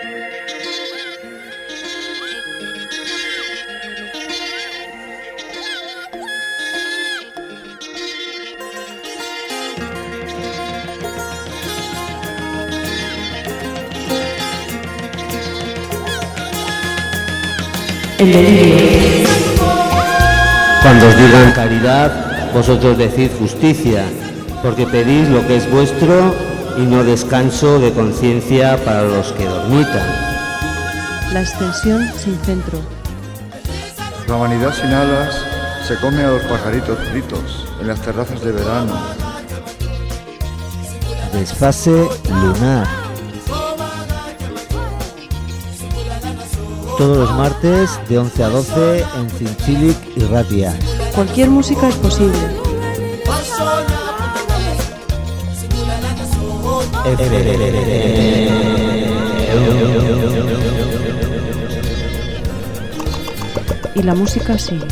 El delirio. Cuando os digan caridad, vosotros decid justicia, porque pedís lo que es vuestro y no descanso de conciencia para los que dormitan. La extensión sin centro. La humanidad sin alas se come a los pajaritos fritos en las terrazas de verano. Desfase lunar. Todos los martes de 11 a 12 en Chinchilic y Ratia. Cualquier música es posible. Y la música sigue.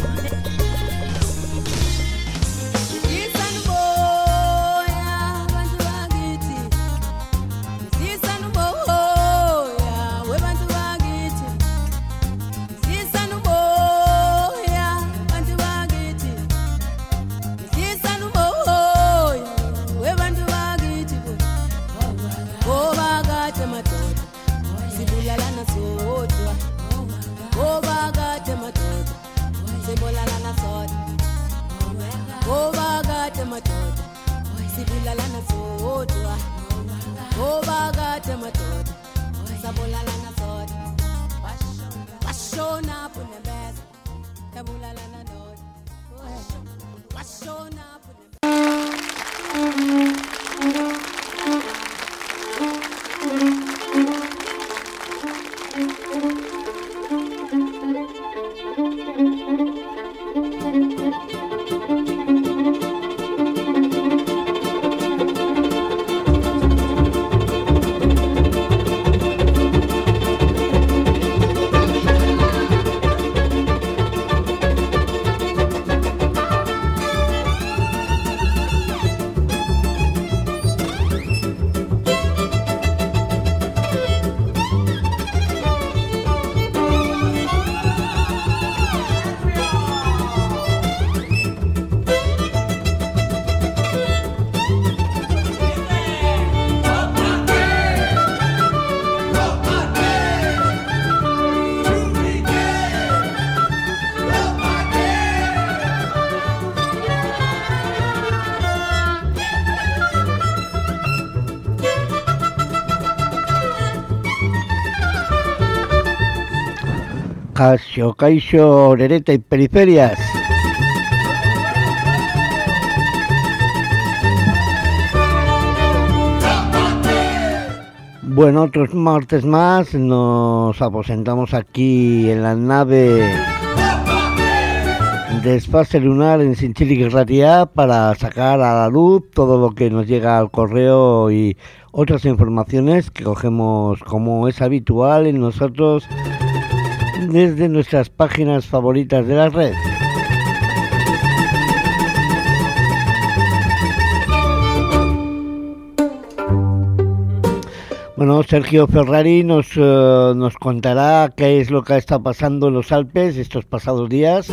Kaixo, orereta y periferias. Bueno, otros martes más nos aposentamos aquí en la nave de Desfase Lunar en Chinchilic y Ratia para sacar a la luz todo lo que nos llega al correo y otras informaciones que cogemos como es habitual en nosotros desde nuestras páginas favoritas de la red. Bueno, Sergio Ferrari nos contará qué es lo que está pasando en los Alpes estos pasados días.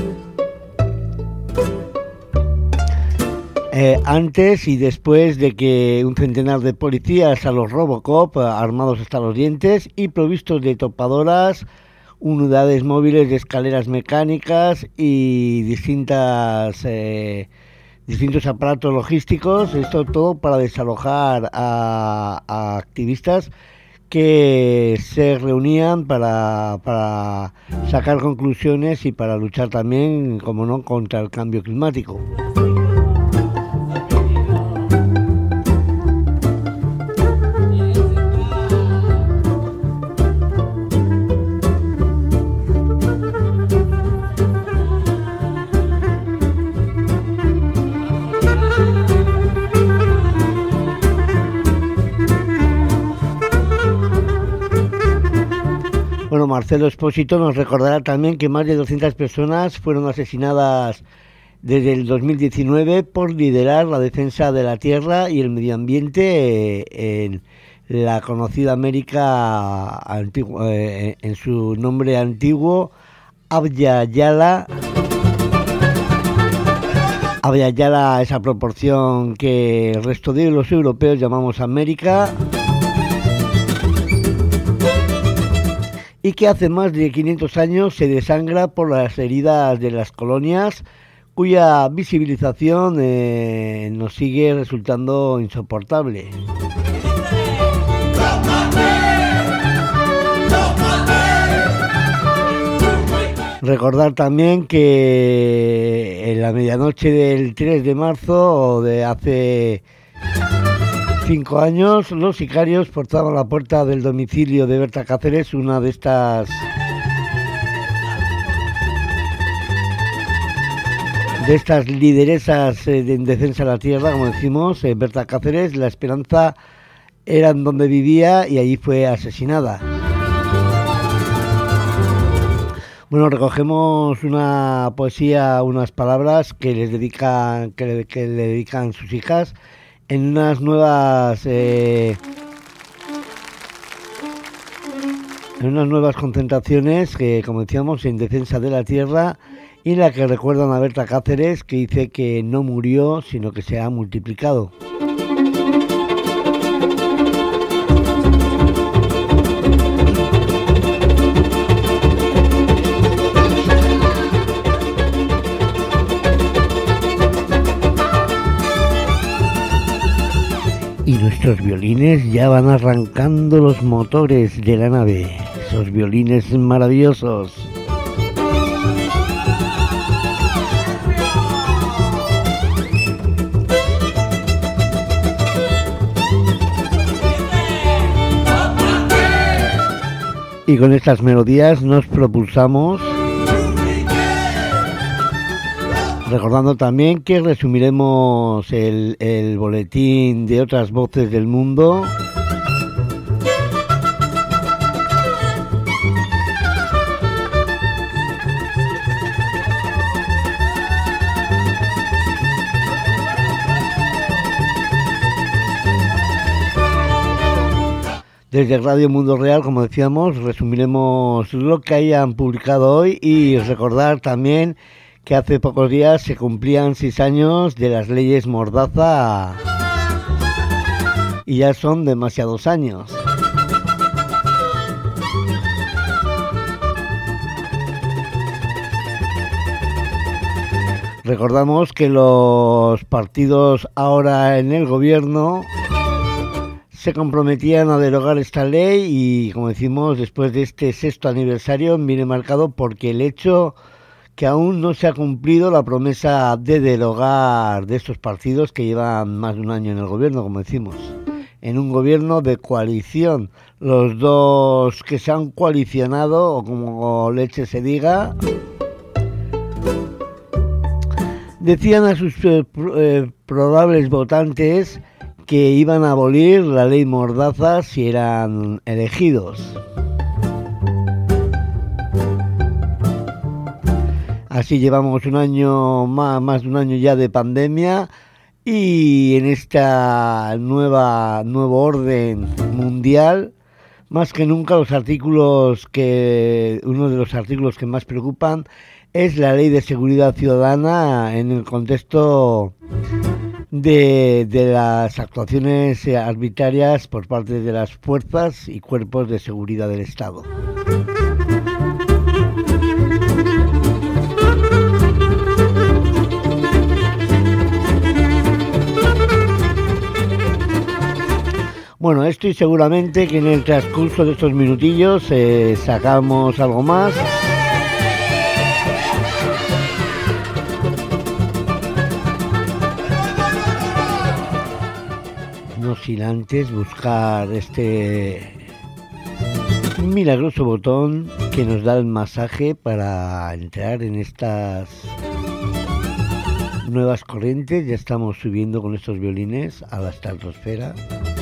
Antes y después de que un centenar de policías a los Robocop, armados hasta los dientes y provistos de topadoras, unidades móviles de escaleras mecánicas y distintos aparatos logísticos, esto todo para desalojar a activistas que se reunían para sacar conclusiones y para luchar también, como no, contra el cambio climático. Bueno, Marcelo Espósito nos recordará también que más de 200 personas fueron asesinadas desde el 2019 por liderar la defensa de la tierra y el medio ambiente en la conocida América en su nombre antiguo, Abya Yala, esa proporción que el resto de los europeos llamamos América, y que hace más de 500 años se desangra por las heridas de las colonias, cuya visibilización nos sigue resultando insoportable. Recordar también que en la medianoche del 3 de marzo de hace 5 años, los sicarios forzaban la puerta del domicilio de Berta Cáceres, una de estas lideresas en defensa de la tierra, como decimos. Berta Cáceres, La Esperanza era en donde vivía y allí fue asesinada. Bueno, recogemos una poesía, unas palabras que le dedican sus hijas en unas nuevas concentraciones que, como decíamos, en defensa de la tierra, y en la que recuerdan a Berta Cáceres, que dice que no murió, sino que se ha multiplicado. Y nuestros violines ya van arrancando los motores de la nave, esos violines maravillosos. Y con estas melodías nos propulsamos, recordando también que resumiremos el boletín de otras voces del mundo. Desde Radio Mundo Real, como decíamos, resumiremos lo que hayan publicado hoy, y recordar también que hace pocos días se cumplían 6 años de las leyes Mordaza y ya son demasiados años. Recordamos que los partidos ahora en el gobierno se comprometían a derogar esta ley, y, como decimos, después de este 6º aniversario viene marcado porque el hecho que aún no se ha cumplido la promesa de derogar de estos partidos que llevan más de un año en el gobierno, como decimos, en un gobierno de coalición. Los dos que se han coalicionado, o como leche se diga, decían a sus probables votantes que iban a abolir la ley Mordaza si eran elegidos. Así llevamos un año, más de un año ya de pandemia, y en esta nuevo orden mundial, más que nunca uno de los artículos que más preocupan es la Ley de Seguridad Ciudadana en el contexto de las actuaciones arbitrarias por parte de las fuerzas y cuerpos de seguridad del Estado. Bueno, estoy seguramente que en el transcurso de estos minutillos sacamos algo más. No sin antes buscar este milagroso botón que nos da el masaje para entrar en estas nuevas corrientes. Ya estamos subiendo con estos violines a la estratosfera.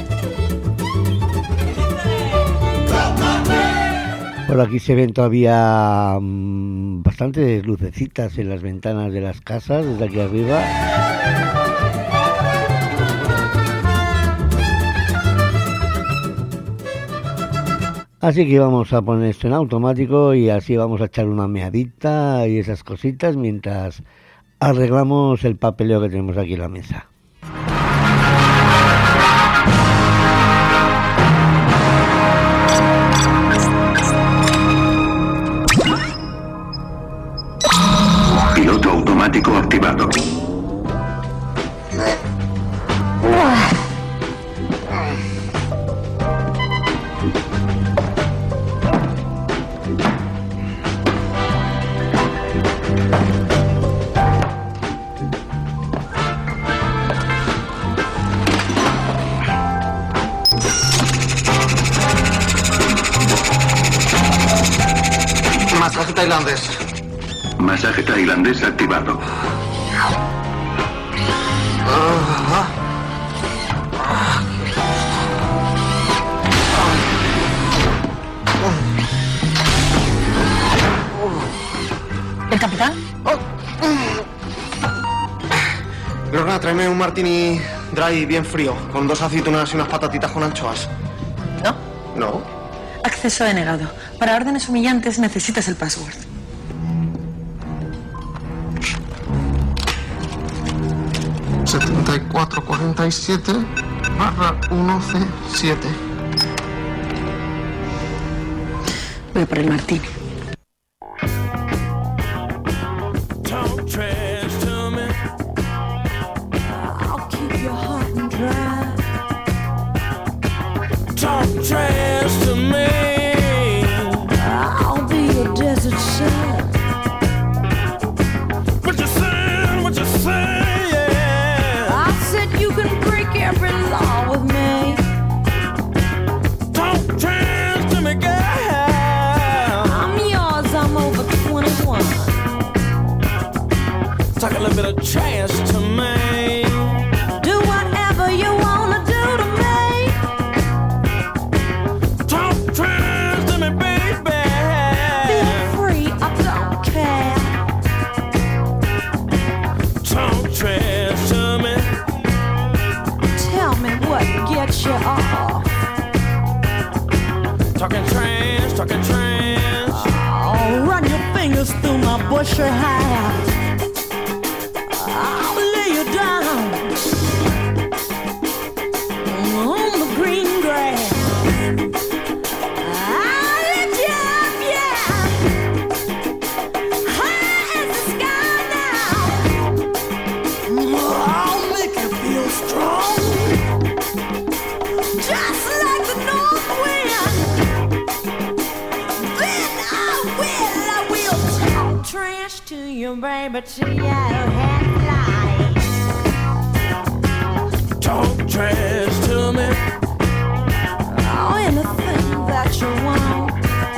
Por aquí se ven todavía bastantes lucecitas en las ventanas de las casas desde aquí arriba. Así que vamos a poner esto en automático y así vamos a echar una meadita y esas cositas mientras arreglamos el papeleo que tenemos aquí en la mesa. Piloto automático activado. Masaje tailandés. Masaje tailandés activado. ¿El capitán? Lorna, tráeme un martini dry bien frío, con 2 aceitunas y unas patatitas con anchoas. ¿No? No. Acceso denegado. Para órdenes humillantes necesitas el password. ...7447/1C7. Voy por el martini. Take a little bit of chance to me. Do whatever you wanna do to me. Talk trans to me, baby. Feel free, I don't care. Talk trans to me. Tell me what gets you off. Talking trans, talking trans. Oh, run your fingers through my bushy hair. Baby, to your headlights. Talk trash to me. Oh, anything that you want.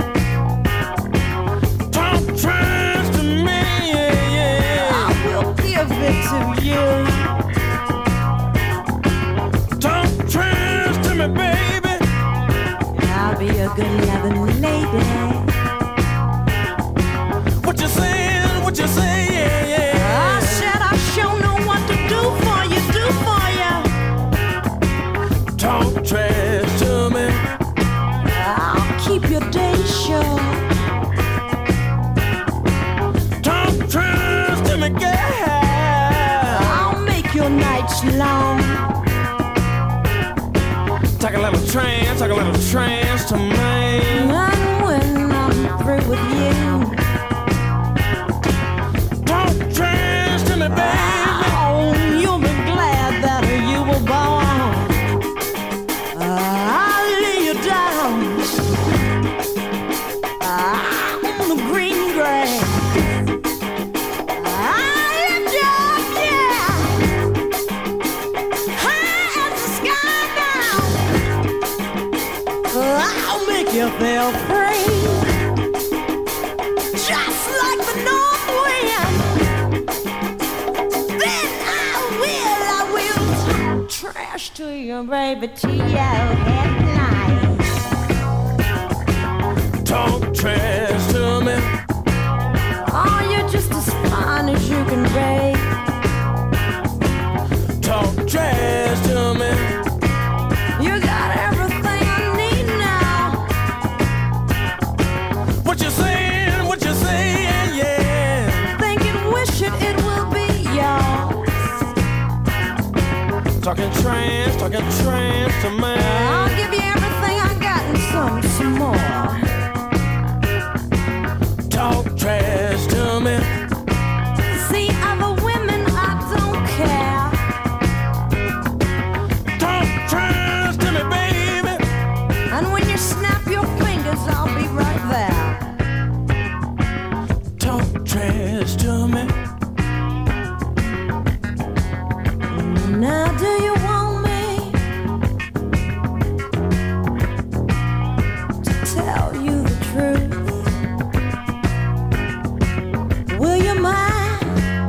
Talk trash to me, yeah, yeah. I will give it to you. Talk trash to me, baby. I'll be a good loving lady. What you saying? What you saying? Trash to me. I'll keep your day short. Talk trash to me, girl. I'll make your nights long. Take a little trance to me. And when I'm through with you, talk trash to me, baby. Oh, you'll be glad that you were born. Feel free, just like the north wind. Then I will talk trash to you, baby, to your headlights. Talk trash to me. Oh, you're just as fine as you can be. Talk trash to me. You got everything I need now. trash, talking trash to me. I'll give you everything I got and some more. Talk trash to me. See other women, I don't care. Talk trash to me, baby. And when you snap your fingers, I'll be right there. Talk trash to me. Now do you want me to tell you the truth? Will you mind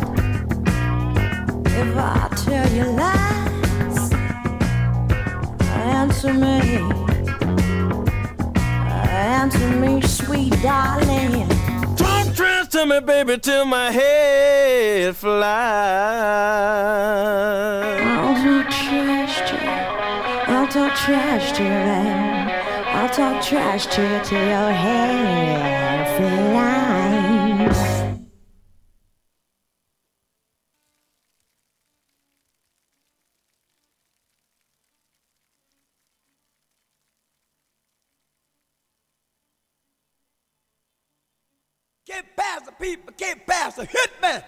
if I tell you lies? Answer me, sweet darling. Talk trash to me, baby, till my head flies. I'll talk trash to you. I'll talk trash to you, baby. I'll talk trash to you till your head flies. Get past the people, get past the hitman.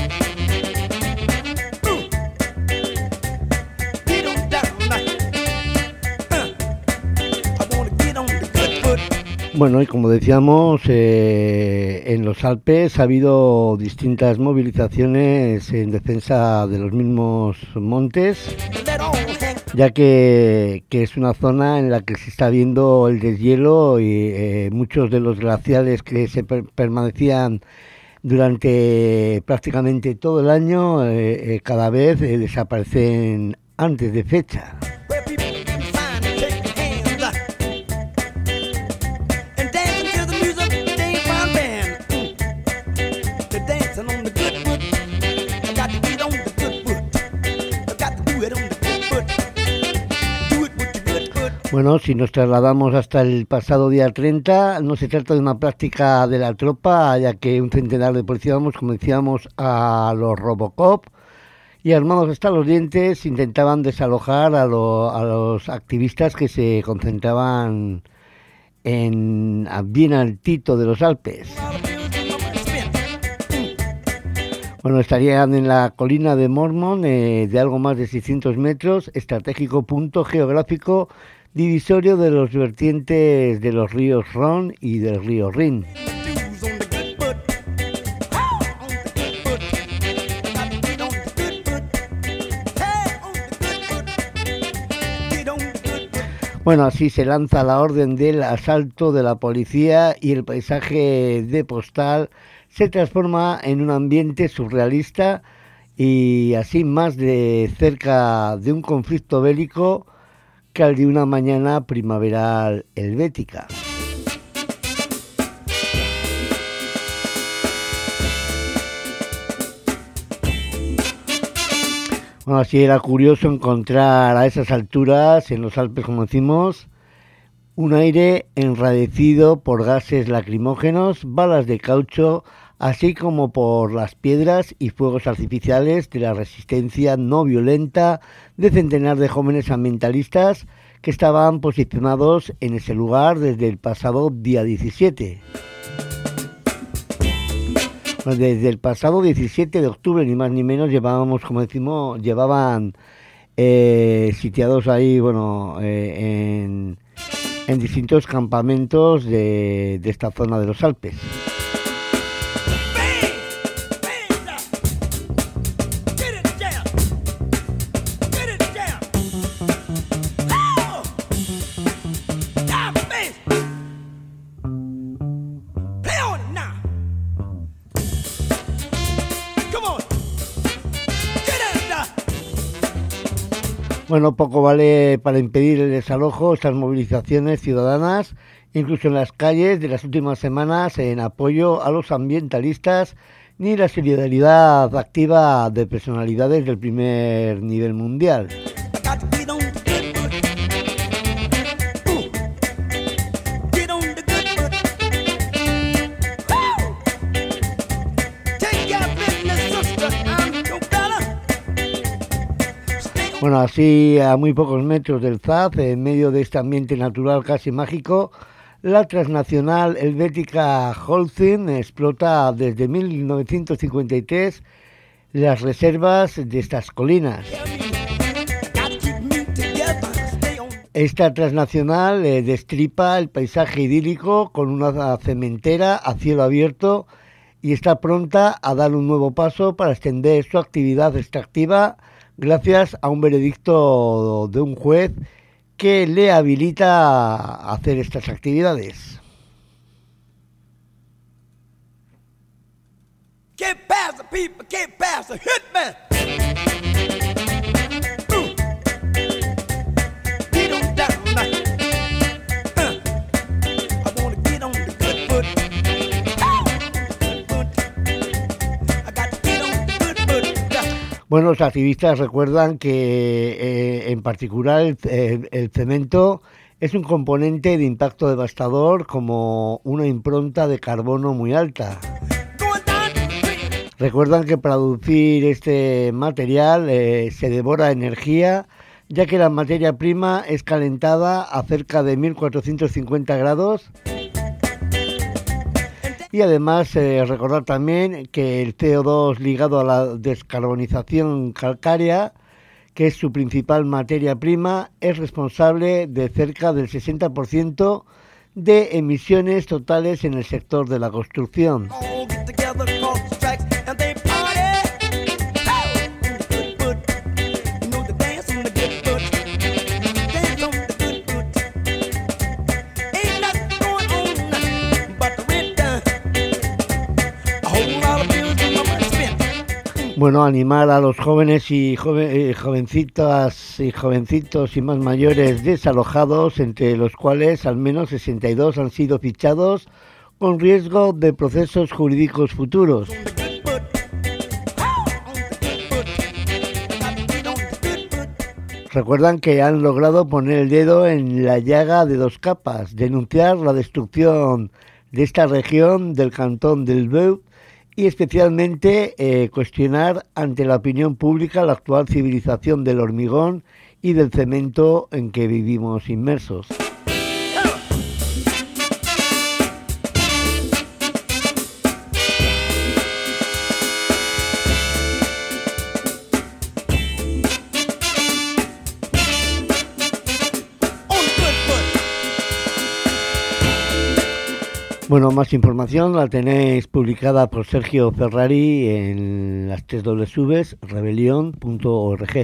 Get on down like I wanna get on the good foot. Bueno, y como decíamos, en los Alpes ha habido distintas movilizaciones en defensa de los mismos montes, ya que es una zona en la que se está viendo el deshielo y muchos de los glaciales que se permanecían durante prácticamente todo el año cada vez desaparecen antes de fecha. Bueno, si nos trasladamos hasta el pasado día 30, no se trata de una práctica de la tropa, ya que un centenar de policías, como decíamos, a los Robocop y armados hasta los dientes intentaban desalojar a los activistas que se concentraban bien altito de los Alpes. Bueno, estarían en la colina de Mormon, de algo más de 600 metros, estratégico punto geográfico divisorio de los vertientes de los ríos Ron y del río Rin. Bueno, así se lanza la orden del asalto de la policía y el paisaje de postal se transforma en un ambiente surrealista y así más de cerca de un conflicto bélico que al de una mañana primaveral helvética. Bueno, así era curioso encontrar a esas alturas, en los Alpes como decimos, un aire enrarecido por gases lacrimógenos, balas de caucho, así como por las piedras y fuegos artificiales de la resistencia no violenta de centenares de jóvenes ambientalistas que estaban posicionados en ese lugar desde el pasado día 17. Bueno, desde el pasado 17 de octubre, ni más ni menos, llevaban sitiados ahí, bueno, en distintos campamentos de esta zona de los Alpes. Bueno, poco vale para impedir el desalojo, estas movilizaciones ciudadanas, incluso en las calles de las últimas semanas en apoyo a los ambientalistas, ni la solidaridad activa de personalidades del primer nivel mundial. Bueno, así a muy pocos metros del ZAZ, en medio de este ambiente natural casi mágico, la transnacional helvética Holcim explota desde 1953 las reservas de estas colinas. Esta transnacional destripa el paisaje idílico con una cementera a cielo abierto y está pronta a dar un nuevo paso para extender su actividad extractiva gracias a un veredicto de un juez que le habilita a hacer estas actividades. ¿Qué pasa, people? ¿Qué pasa? Hitman! Get on down now. I wanna get on the good foot. I got to get on the good foot. Bueno, los activistas recuerdan que en particular el cemento es un componente de impacto devastador como una impronta de carbono muy alta. Recuerdan que para producir este material se devora energía, ya que la materia prima es calentada a cerca de 1450 grados. Y además recordar también que el CO2 ligado a la descarbonización calcárea, que es su principal materia prima, es responsable de cerca del 60% de emisiones totales en el sector de la construcción. Bueno, animar a los jóvenes y jovencitas y jovencitos y más mayores desalojados, entre los cuales al menos 62 han sido fichados con riesgo de procesos jurídicos futuros. Recuerdan que han logrado poner el dedo en la llaga de dos capas, denunciar la destrucción de esta región del cantón del Beu y especialmente cuestionar ante la opinión pública la actual civilización del hormigón y del cemento en que vivimos inmersos. Bueno, más información la tenéis publicada por Sergio Ferrari en las 3 Ws, rebelión.org.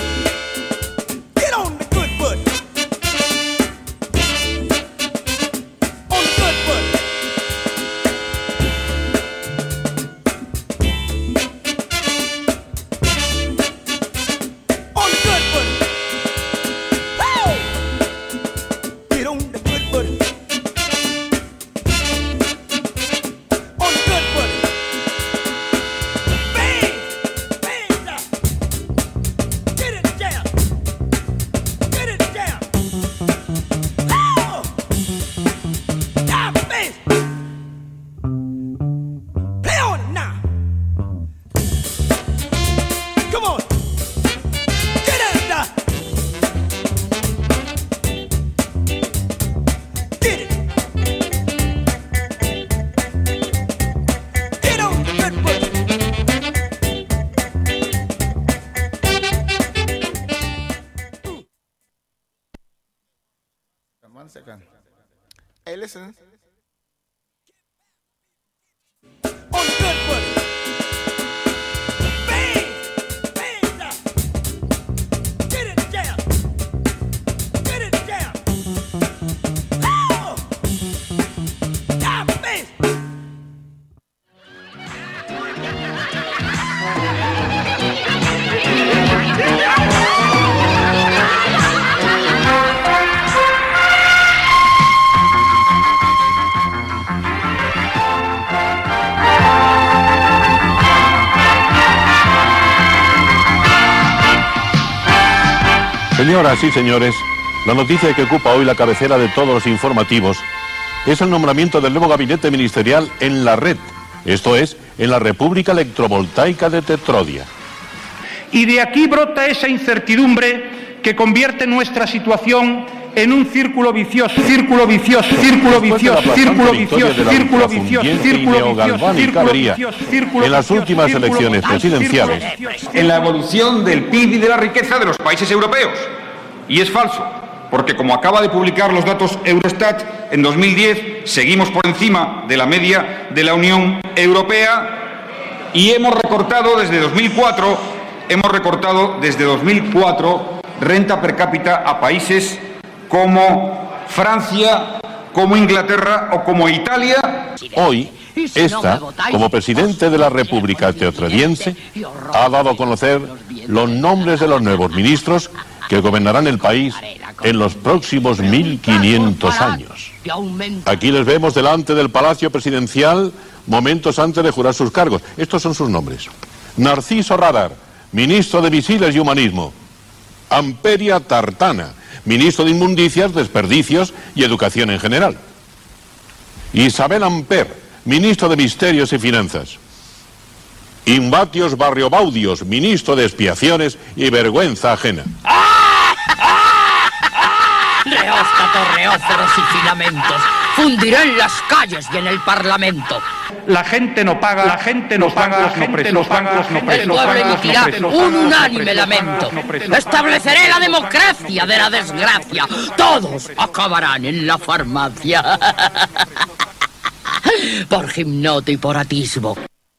Second. Hey, listen. On the good foot. Bang! Bang down. Get it down. Get it down. Oh! Down, bang! Señoras y señores, la noticia que ocupa hoy la cabecera de todos los informativos es el nombramiento del nuevo gabinete ministerial en la red, esto es, en la República Electrovoltaica de Tetrodia. Y de aquí brota esa incertidumbre que convierte nuestra situación en un círculo vicioso, círculo vicioso, círculo vicioso, círculo vicioso, círculo vicioso, círculo vicioso, en las últimas elecciones presidenciales, en la evolución del PIB y de la riqueza de los países europeos. Y es falso, porque como acaba de publicar los datos Eurostat, en 2010 seguimos por encima de la media de la Unión Europea y hemos recortado desde 2004 renta per cápita a países como Francia, como Inglaterra o como Italia. Hoy, esta, como presidente de la República Teotrediense, ha dado a conocer los nombres de los nuevos ministros que gobernarán el país en los próximos 1500 años. Aquí les vemos delante del Palacio Presidencial momentos antes de jurar sus cargos. Estos son sus nombres. Narciso Radar, ministro de Misiles y Humanismo. Amperia Tartana, ministro de Inmundicias, Desperdicios y Educación en general. Isabel Amper, ministro de Misterios y Finanzas. Imbatios Barriobaudios, ministro de Expiaciones y Vergüenza Ajena. Reóstatos, reóceros y filamentos. Fundiré en las calles y en el Parlamento. La gente no paga, la gente no paga, la gente no paga, el pueblo emitirá un unánime lamento. Estableceré la democracia de la desgracia. Todos acabarán en la farmacia. Por gimnoto y por atisbo.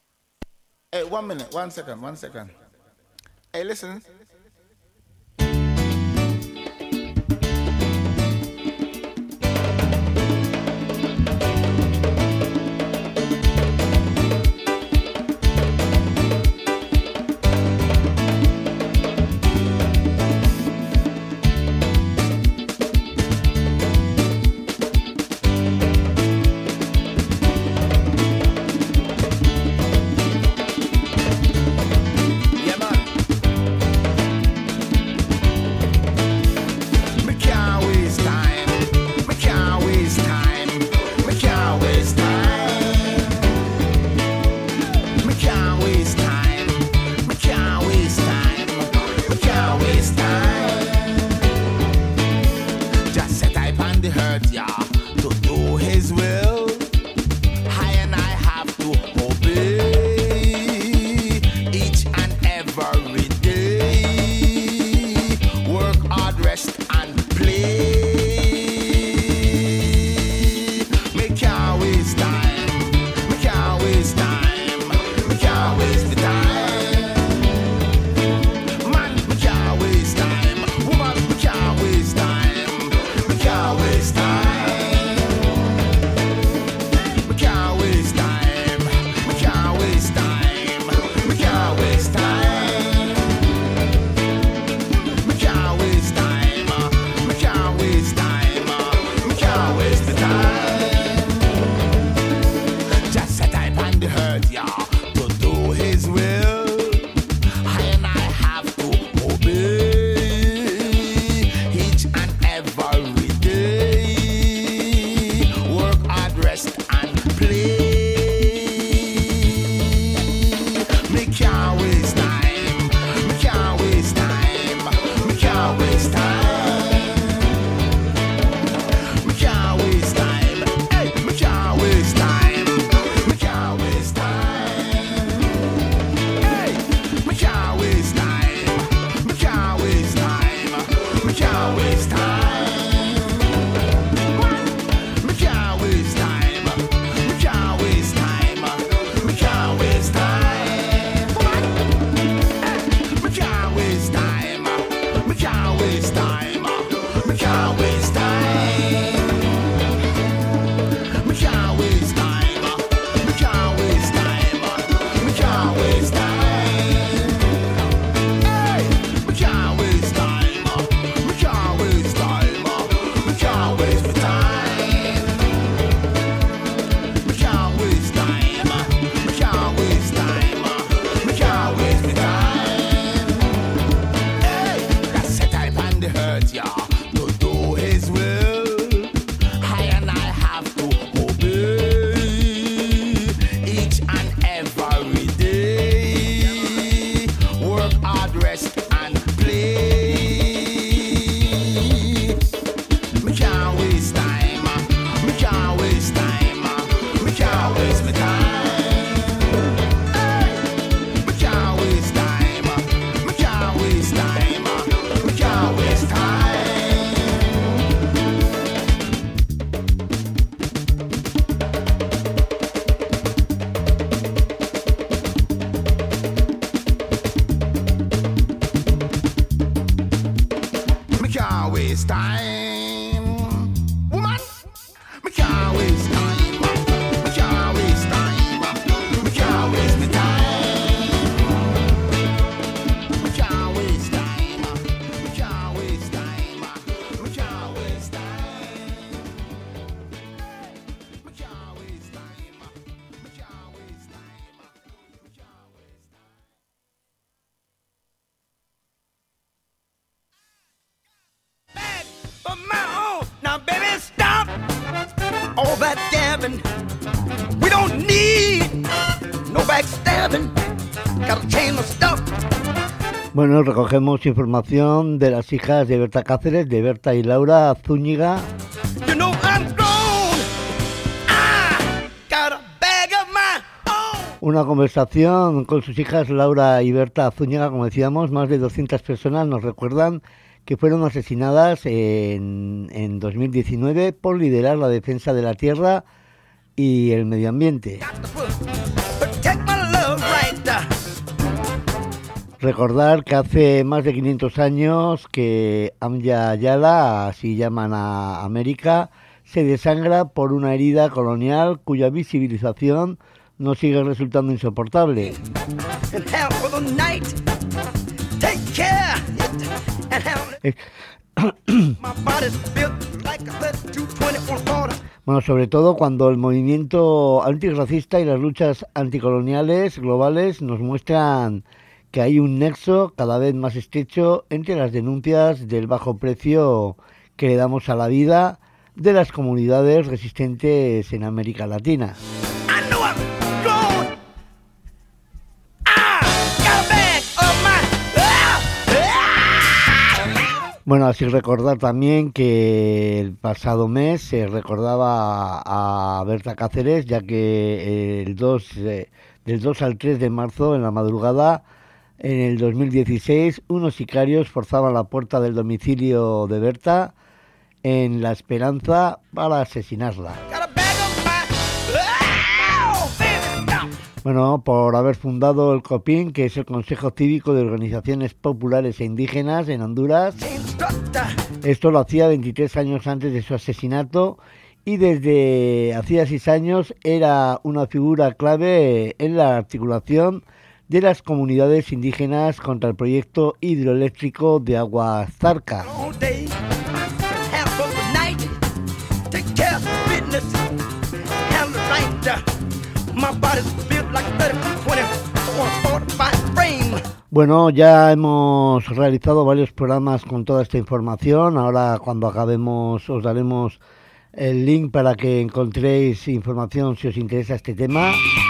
Hey, 1 minute, 1 second. Hey, listen. Waste time. waste time. Woman, me can't waste time. Me can't waste time. Me can't waste me time. Me can't waste time. Me can't waste time. Me can't waste time. Me can't waste time. Me can't waste time. Of my own. Now, baby, stop all that gabbing. We don't need no backstabbing. Gotta change the stuff. Bueno, recogemos información de las hijas de Berta Cáceres, de Berta y Laura Zúñiga. You know I'm grown. I got a bag of my own. Una conversación con sus hijas Laura y Berta Zúñiga, como decíamos, más de 200 personas nos recuerdan que fueron asesinadas en 2019 por liderar la defensa de la tierra y el medio ambiente. Recordar que hace más de 500 años que Amya Yala, así llaman a América, se desangra por una herida colonial cuya visibilización nos sigue resultando insoportable. Bueno, sobre todo cuando el movimiento antirracista y las luchas anticoloniales globales nos muestran que hay un nexo cada vez más estrecho entre las denuncias del bajo precio que le damos a la vida de las comunidades resistentes en América Latina. Bueno, así recordar también que el pasado mes se recordaba a Berta Cáceres, ya que del 2 al 3 de marzo, en la madrugada, en el 2016, unos sicarios forzaban la puerta del domicilio de Berta en La Esperanza para asesinarla. Bueno, por haber fundado el COPIN, que es el Consejo Cívico de Organizaciones Populares e Indígenas en Honduras. Esto lo hacía 23 años antes de su asesinato y desde hacía 6 años era una figura clave en la articulación de las comunidades indígenas contra el proyecto hidroeléctrico de Aguas Zarca. Bueno, ya hemos realizado varios programas con toda esta información. Ahora, cuando acabemos, os daremos el link para que encontréis información si os interesa este tema.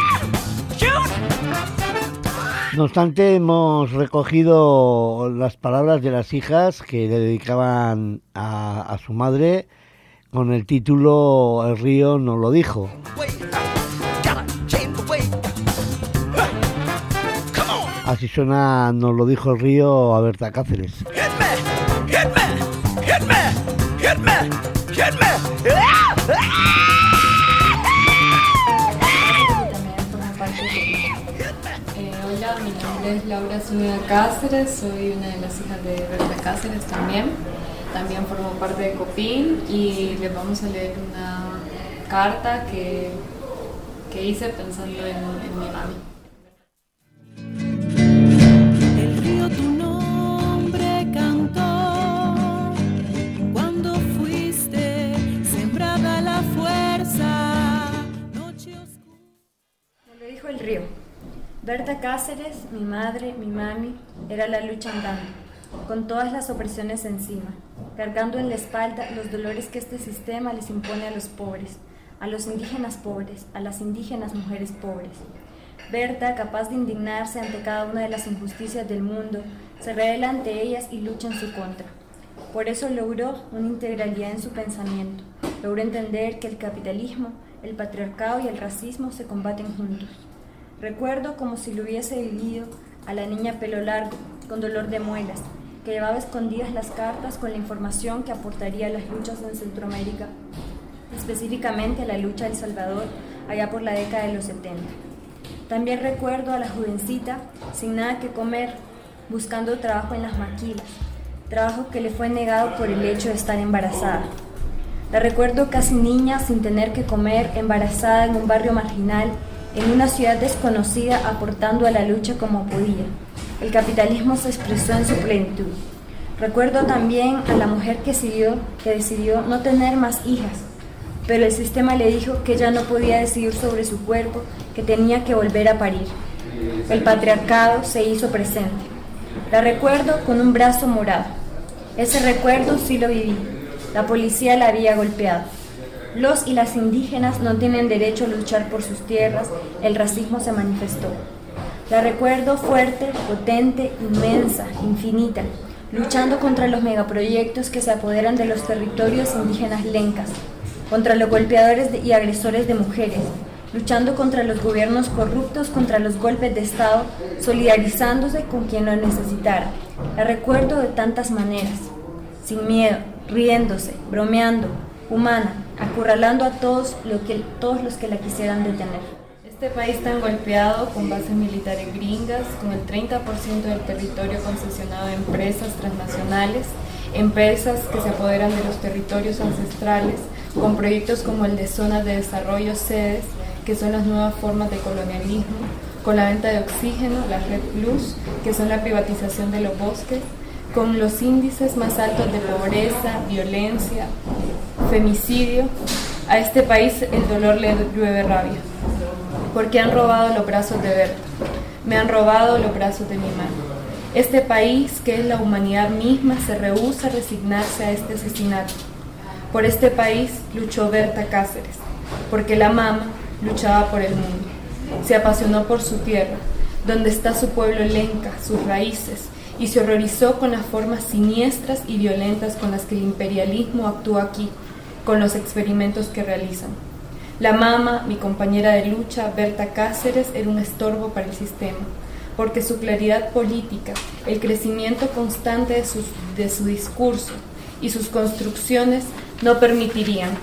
No obstante, hemos recogido las palabras de las hijas que le dedicaban a su madre con el título El río nos lo dijo. Así suena Nos lo dijo el río a Berta Cáceres. Hola, mi nombre es Laura Zúñiga Cáceres, soy una de las hijas de Berta Cáceres también. También formo parte de COPIN y les vamos a leer una carta que hice pensando en mi mami. Tu nombre cantó cuando fuiste sembrada la fuerza. Noche oscura. Me lo dijo el río. Berta Cáceres, mi madre, mi mami, era la lucha andando, con todas las opresiones encima, cargando en la espalda los dolores que este sistema les impone a los pobres, a los indígenas pobres, a las indígenas mujeres pobres. Berta, capaz de indignarse ante cada una de las injusticias del mundo, se revela ante ellas y lucha en su contra. Por eso logró una integralidad en su pensamiento. Logró entender que el capitalismo, el patriarcado y el racismo se combaten juntos. Recuerdo como si lo hubiese vivido a la niña pelo largo, con dolor de muelas, que llevaba escondidas las cartas con la información que aportaría a las luchas en Centroamérica, específicamente a la lucha de El Salvador, allá por la década de los 70. También recuerdo a la jovencita sin nada que comer, buscando trabajo en las maquilas, trabajo que le fue negado por el hecho de estar embarazada. La recuerdo casi niña, sin tener que comer, embarazada en un barrio marginal, en una ciudad desconocida, aportando a la lucha como podía. El capitalismo se expresó en su plenitud. Recuerdo también a la mujer que decidió no tener más hijas, pero el sistema le dijo que ella no podía decidir sobre su cuerpo, que tenía que volver a parir. El patriarcado se hizo presente. La recuerdo con un brazo morado. Ese recuerdo sí lo viví. La policía la había golpeado. Los y las indígenas no tienen derecho a luchar por sus tierras. El racismo se manifestó. La recuerdo fuerte, potente, inmensa, infinita, luchando contra los megaproyectos que se apoderan de los territorios indígenas lencas, contra los golpeadores y agresores de mujeres, luchando contra los gobiernos corruptos, contra los golpes de Estado, solidarizándose con quien lo necesitara. La recuerdo de tantas maneras, sin miedo, riéndose, bromeando, humana, acurralando a todos los que la quisieran detener. Este país tan golpeado, con bases militares gringas, con el 30% del territorio concesionado a empresas transnacionales, empresas que se apoderan de los territorios ancestrales, con proyectos como el de zonas de desarrollo sedes, que son las nuevas formas de colonialismo, con la venta de oxígeno, la Red Plus, que son la privatización de los bosques, con los índices más altos de pobreza, violencia, femicidio. A este país el dolor le llueve rabia, porque han robado los brazos de Berta, me han robado los brazos de mi mano. Este país, que es la humanidad misma, se rehúsa a resignarse a este asesinato. Por este país luchó Berta Cáceres, porque la mama luchaba por el mundo. Se apasionó por su tierra, donde está su pueblo lenca, sus raíces, y se horrorizó con las formas siniestras y violentas con las que el imperialismo actúa aquí, con los experimentos que realizan. La mama, mi compañera de lucha, Berta Cáceres, era un estorbo para el sistema, porque su claridad política, el crecimiento constante de su discurso y sus construcciones no permitirán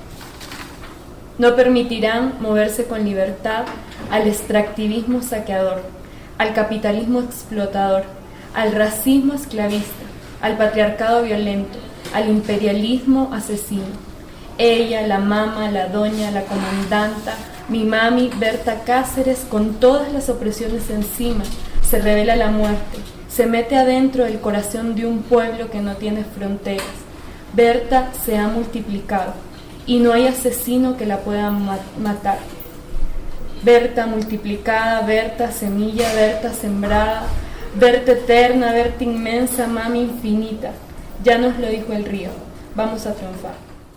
moverse con libertad al extractivismo saqueador, al capitalismo explotador, al racismo esclavista, al patriarcado violento, al imperialismo asesino. Ella, la mama, la doña, la comandanta, mi mami, Berta Cáceres, con todas las opresiones encima, se revela la muerte, se mete adentro del corazón de un pueblo que no tiene fronteras. Berta se ha multiplicado y no hay asesino que la pueda matar. Berta multiplicada, Berta semilla, Berta sembrada, Berta eterna, Berta inmensa, mami infinita. Ya nos lo dijo el río, vamos a triunfar.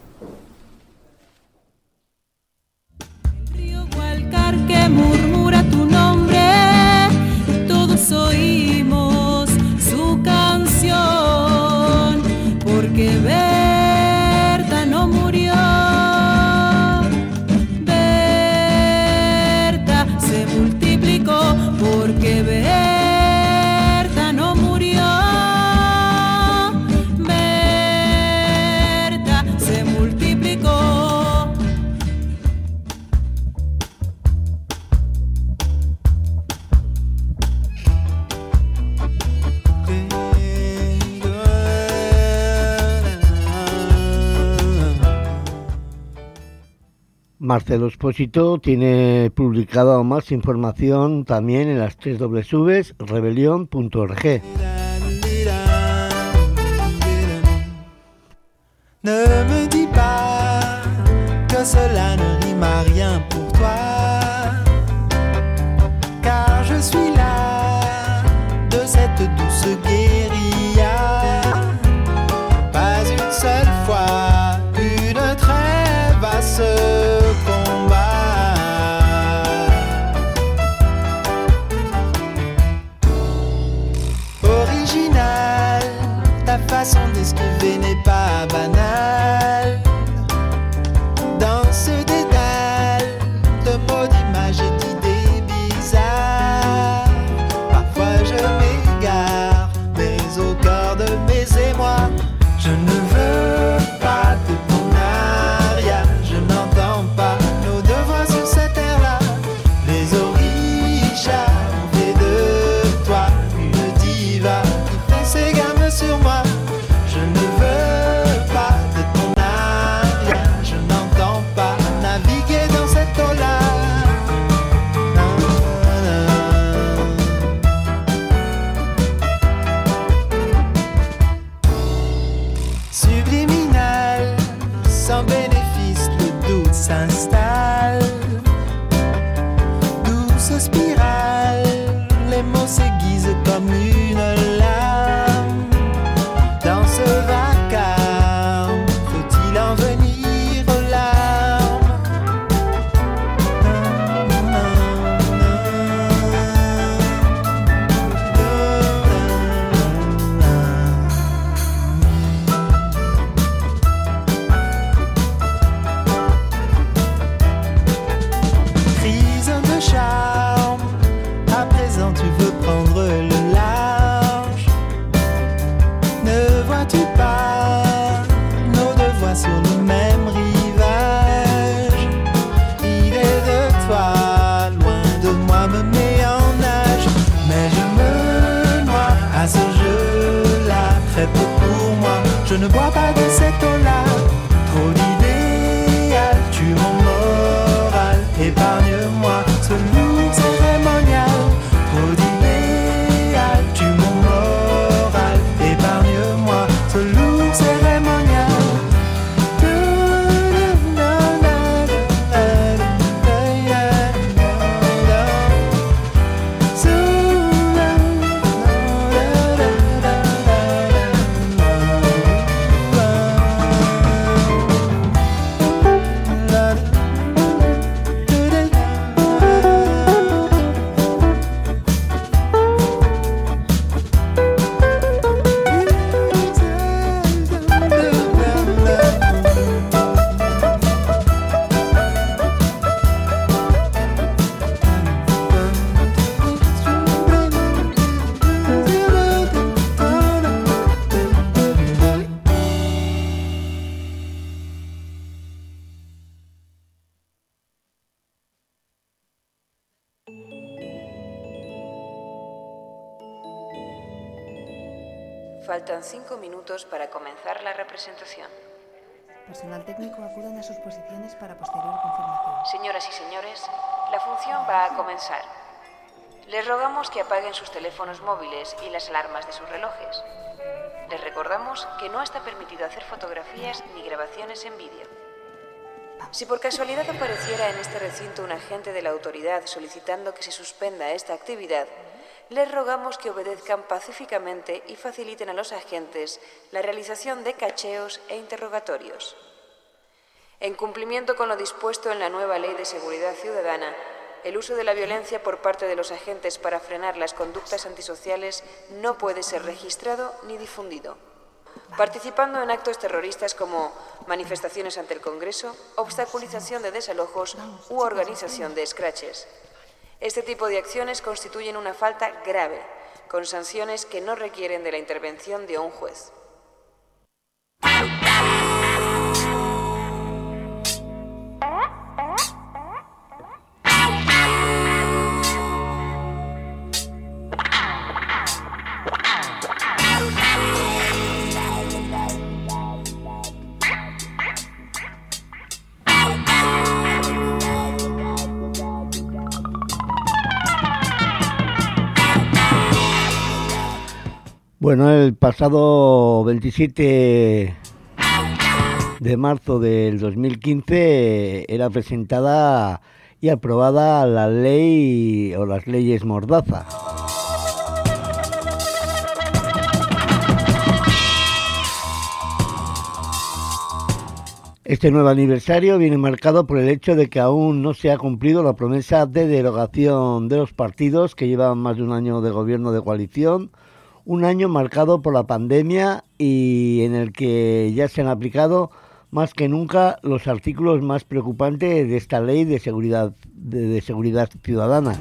Que murmura tu nombre, todos oímos su canción, porque Berta no murió, Berta se multiplicó, porque Berta no murió, Berta se multiplicó. Marcelo Espósito tiene publicado más información también en las www.rebelion.org. Ne me dis pas que cela ne rime à rien pour toi, car je suis là de cette douce guérilla. Pas une seule fois, une trêve à ce façon d'esquiver n'est pas banale. sans bénéfice, le doute s'installe. Douce spirale, les mots s'aiguisent comme une lame. Dans ce vacarme, faut-il en venir aux larmes? Crise de charme, à présent tu veux prendre le large. Ne vois-tu pas nos deux voix sur le même rivage? Il est de toi, loin de moi me met en nage. Mais je me noie à ce jeu-là, très peu pour moi. Je ne bois pas de cette eau-là. Trop d'idéal, tu mon moral. Épargne-moi ce lourd cérémonial. Trop d'idéal, tu mon moral. Épargne-moi ce lourd cérémonial. Faltan 5 minutos para comenzar la representación. Personal técnico acudan a sus posiciones para posterior confirmación. Señoras y señores, la función va a comenzar. Les rogamos que apaguen sus teléfonos móviles y las alarmas de sus relojes. Les recordamos que no está permitido hacer fotografías ni grabaciones en vídeo. Si por casualidad apareciera en este recinto un agente de la autoridad solicitando que se suspenda esta actividad, les rogamos que obedezcan pacíficamente y faciliten a los agentes la realización de cacheos e interrogatorios. En cumplimiento con lo dispuesto en la nueva Ley de Seguridad Ciudadana, el uso de la violencia por parte de los agentes para frenar las conductas antisociales no puede ser registrado ni difundido, participando en actos terroristas como manifestaciones ante el Congreso, obstaculización de desalojos u organización de escraches. Este tipo de acciones constituyen una falta grave, con sanciones que no requieren de la intervención de un juez. Bueno, el pasado 27 de marzo del 2015 era presentada y aprobada la ley o las leyes Mordaza. Este nuevo aniversario viene marcado por el hecho de que aún no se ha cumplido la promesa de derogación de los partidos que llevan más de un año de gobierno de coalición, un año marcado por la pandemia y en el que ya se han aplicado más que nunca los artículos más preocupantes de esta ley de seguridad ciudadana.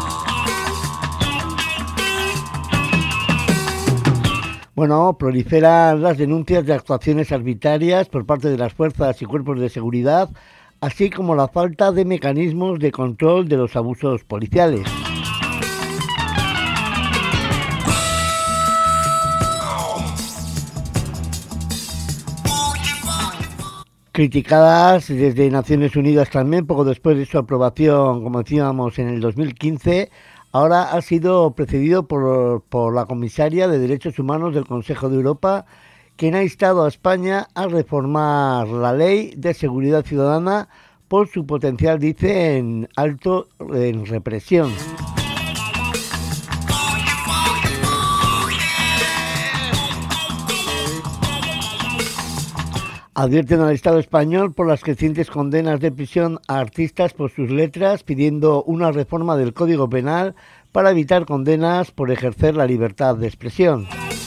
Bueno, proliferan las denuncias de actuaciones arbitrarias por parte de las fuerzas y cuerpos de seguridad, así como la falta de mecanismos de control de los abusos policiales. Criticadas desde Naciones Unidas también, poco después de su aprobación, como decíamos, en el 2015, ahora ha sido precedido por la comisaria de Derechos Humanos del Consejo de Europa, quien ha instado a España a reformar la Ley de Seguridad Ciudadana por su potencial, dice, alto en represión. Advierten al Estado español por las crecientes condenas de prisión a artistas por sus letras, pidiendo una reforma del Código Penal para evitar condenas por ejercer la libertad de expresión.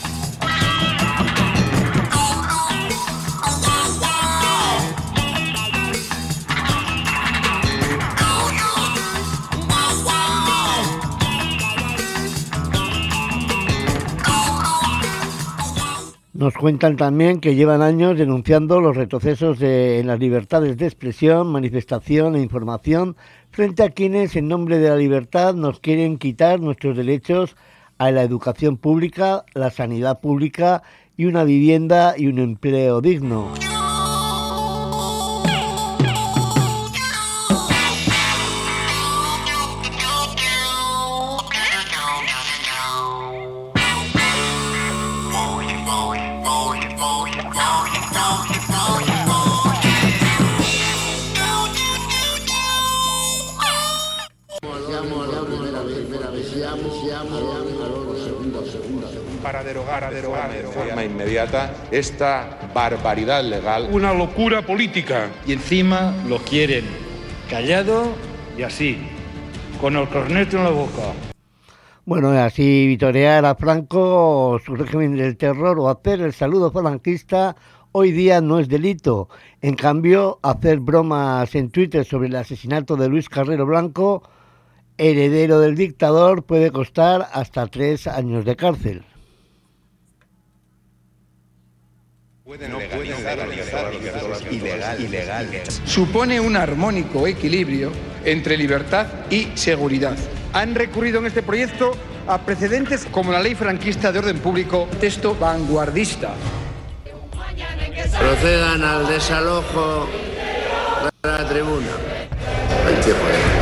Nos cuentan también que llevan años denunciando los retrocesos en las libertades de expresión, manifestación e información frente a quienes, en nombre de la libertad, nos quieren quitar nuestros derechos a la educación pública, la sanidad pública y una vivienda y un empleo digno. Para derogar de forma inmediata esta barbaridad legal. Una locura política. Y encima lo quieren callado y así, con el corneto en la boca. Bueno, así vitorear a Franco, su régimen del terror o hacer el saludo falangista hoy día no es delito. En cambio, hacer bromas en Twitter sobre el asesinato de Luis Carrero Blanco, heredero del dictador, puede costar hasta 3 años de cárcel. No pueden legalizar ilegales. Supone un armónico equilibrio entre libertad y seguridad. Han recurrido en este proyecto a precedentes como la ley franquista de orden público, texto vanguardista. Procedan al desalojo de la tribuna. Hay que poner.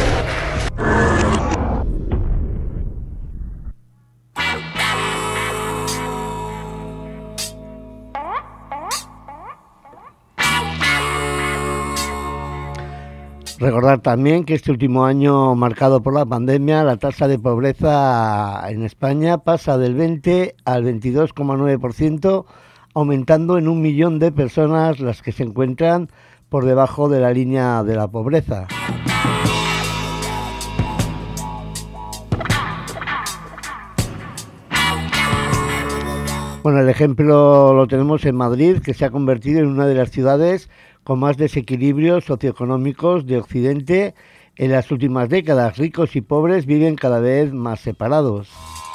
Recordar también que este último año marcado por la pandemia, la tasa de pobreza en España pasa del 20 al 22,9%, aumentando en 1 millón de personas las que se encuentran por debajo de la línea de la pobreza. Bueno, el ejemplo lo tenemos en Madrid, que se ha convertido en una de las ciudades con más desequilibrios socioeconómicos de Occidente en las últimas décadas. Ricos y pobres viven cada vez más separados.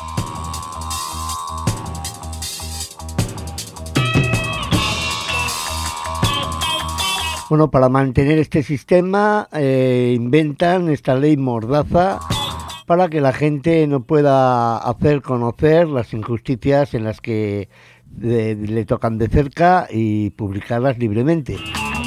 Bueno, para mantener este sistema inventan esta ley mordaza para que la gente no pueda hacer conocer las injusticias en las que le tocan de cerca y publicarlas libremente.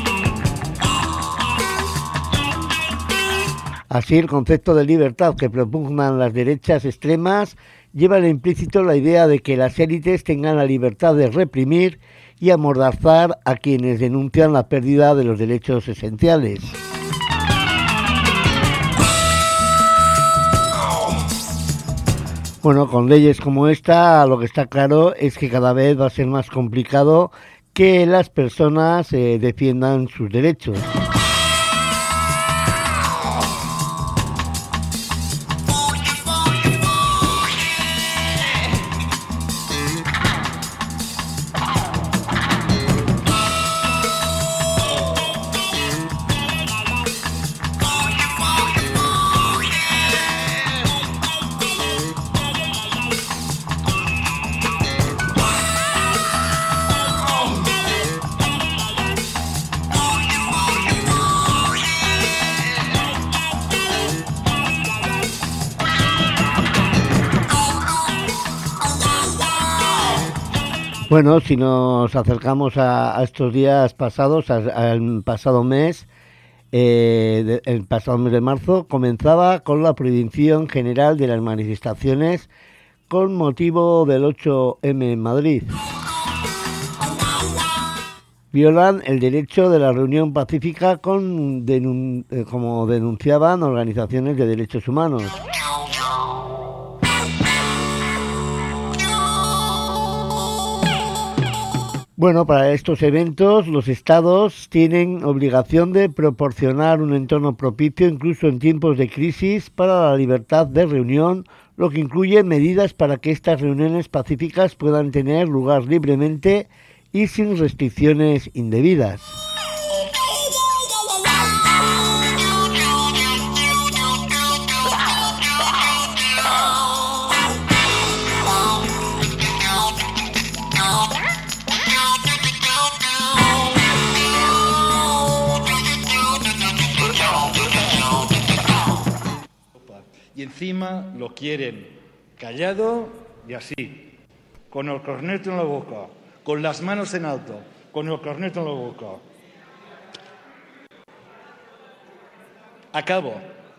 Así, el concepto de libertad que propugnan las derechas extremas lleva en implícito la idea de que las élites tengan la libertad de reprimir y amordazar a quienes denuncian la pérdida de los derechos esenciales. Bueno, con leyes como esta, lo que está claro es que cada vez va a ser más complicado que las personas defiendan sus derechos. Bueno, si nos acercamos a estos días pasados, al pasado mes, el pasado mes de marzo, comenzaba con la prohibición general de las manifestaciones con motivo del 8M en Madrid. violan el derecho de la reunión pacífica como denunciaban organizaciones de derechos humanos. Bueno, para estos eventos los estados tienen obligación de proporcionar un entorno propicio, incluso en tiempos de crisis, para la libertad de reunión, lo que incluye medidas para que estas reuniones pacíficas puedan tener lugar libremente y sin restricciones indebidas. Y encima lo quieren callado y así, con el corneto en la boca, con las manos en alto, con el corneto en la boca. Acabo.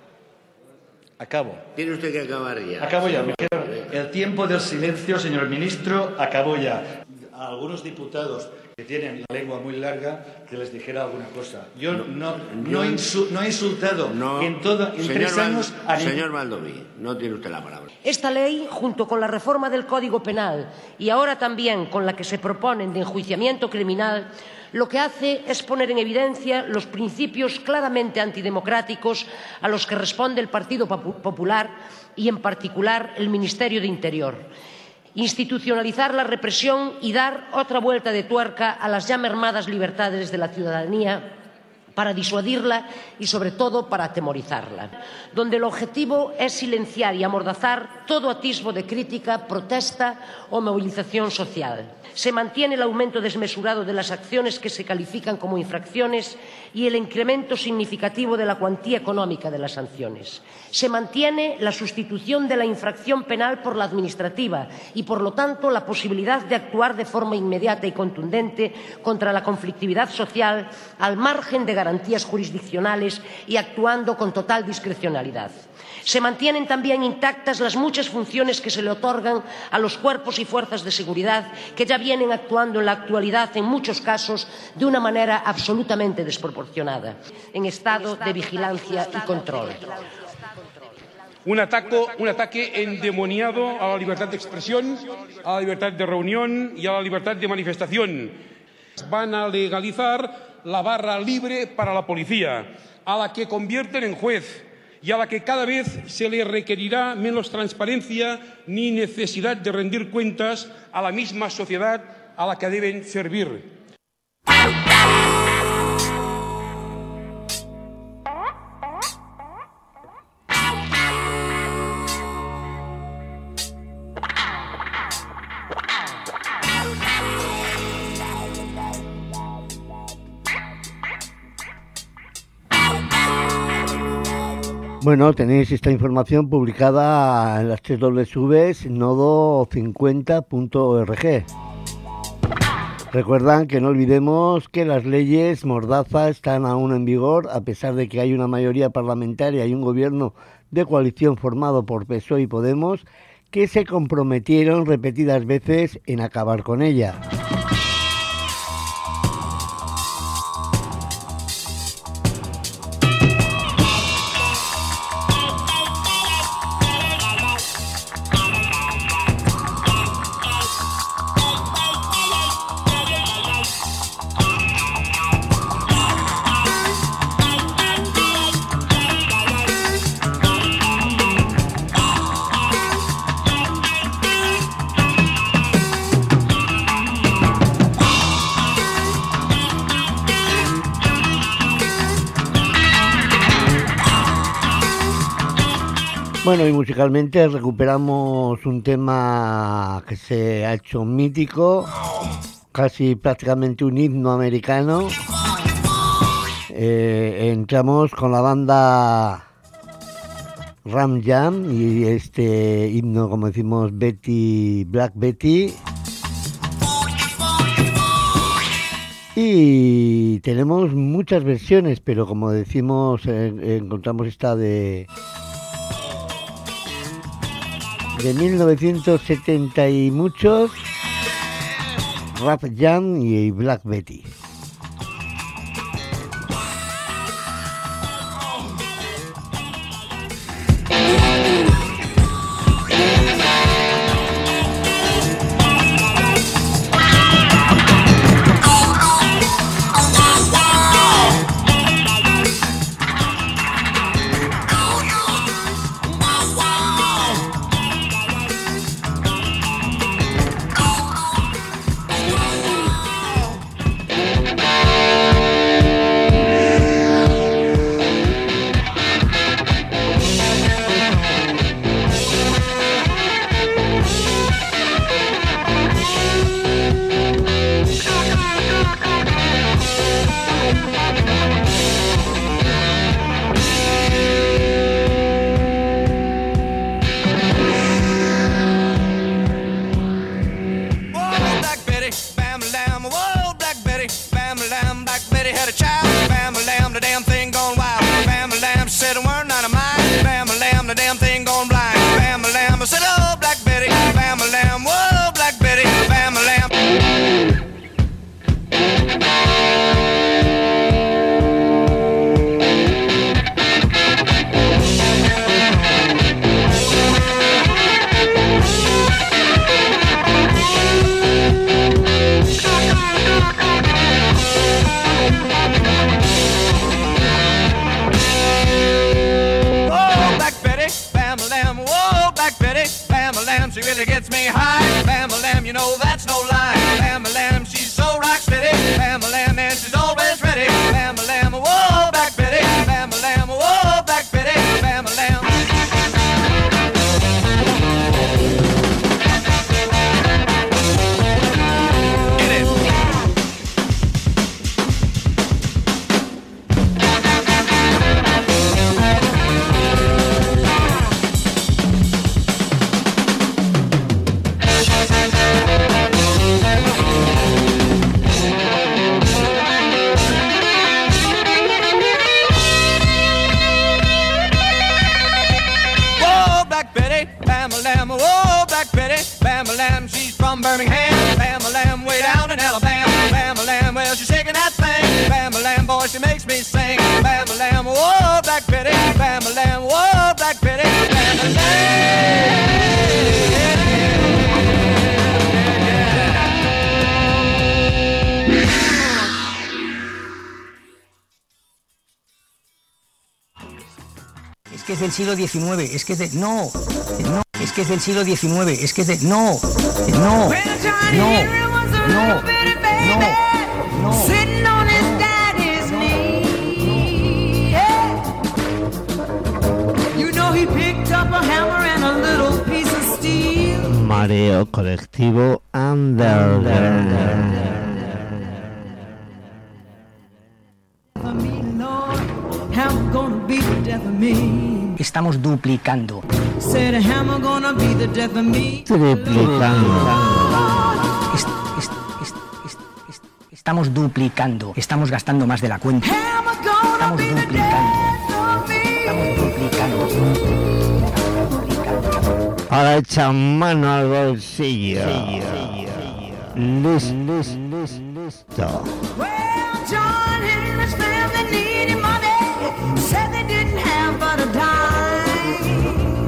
Tiene usted que acabar ya. Acabo ya. El tiempo del silencio, señor ministro, acabó ya. A algunos diputados que tienen la lengua muy larga, que les dijera alguna cosa. Yo no he insultado en 3 años a ningún... Señor Baldoví, no tiene usted la palabra. Esta ley, junto con la reforma del Código Penal y ahora también con la que se proponen de enjuiciamiento criminal, lo que hace es poner en evidencia los principios claramente antidemocráticos a los que responde el Partido Popular y, en particular, el Ministerio de Interior. Institucionalizar la represión y dar otra vuelta de tuerca a las ya mermadas libertades de la ciudadanía para disuadirla y, sobre todo, para atemorizarla, donde el objetivo es silenciar y amordazar todo atisbo de crítica, protesta o movilización social. Se mantiene el aumento desmesurado de las acciones que se califican como infracciones y el incremento significativo de la cuantía económica de las sanciones. Se mantiene la sustitución de la infracción penal por la administrativa y, por lo tanto, la posibilidad de actuar de forma inmediata y contundente contra la conflictividad social al margen de garantías jurisdiccionales y actuando con total discrecionalidad. Se mantienen también intactas las muchas funciones que se le otorgan a los cuerpos y fuerzas de seguridad que ya vienen actuando en la actualidad, en muchos casos, de una manera absolutamente desproporcionada, en estado de vigilancia y control. Un ataque endemoniado a la libertad de expresión, a la libertad de reunión y a la libertad de manifestación. Van a legalizar la barra libre para la policía, a la que convierten en juez y a la que cada vez se le requerirá menos transparencia ni necesidad de rendir cuentas a la misma sociedad a la que deben servir. Bueno, tenéis esta información publicada en las www.nodo50.org. Recuerdan que no olvidemos que las leyes Mordaza están aún en vigor, a pesar de que hay una mayoría parlamentaria y un gobierno de coalición formado por PSOE y Podemos, que se comprometieron repetidas veces en acabar con ella. Bueno, y musicalmente recuperamos un tema que se ha hecho mítico, casi prácticamente un himno americano. Entramos con la banda Ram Jam y este himno, como decimos, Black Betty. Y tenemos muchas versiones, pero como decimos, encontramos esta de 1970 y muchos, Ram Jam y Black Betty. Betty had a child. Bam-a-lam, the damn thing gone wild. Bam-a-lam, she said a word not of mine. Bam-a-lam, the damn thing gone blind. Bam-a-lam, I said, oh, Black Betty. Bam-a-lam, whoa, Black Betty. Bam-a-lam. She really gets me high. Bam-a-lam, you know that's no lie. Bam-a-lam, she's so rock steady. Bam-a-lam, and she's always ready. Bam-a-lam, whoa, Black Betty. Bam-a-lam, whoa, Black Betty. Bam-a-lam. Get it. Oh, Black Betty, Bam-a-lam, she's from Birmingham. Bam-a-lam, way down in Alabama. Bam-a-lam, well, she's shaking that thing. Bam-a-lam, boy, she makes me sing. Bam-a-lam, oh, Black Betty. Bam-a-lam, oh, Black Betty. Bam-a-lam. Es que es del siglo XIX, es que es de... No, es que es del siglo XIX, es que es de... No. Sitting on his daddy's knee. You know he picked up a hammer and a little piece of steel. Mareo colectivo Underground. Estamos duplicando. Estamos duplicando. Estamos gastando más de la cuenta. Estamos duplicando. Ahora echa mano al bolsillo. Listo. John and his family needed money. Said they didn't have but a dime.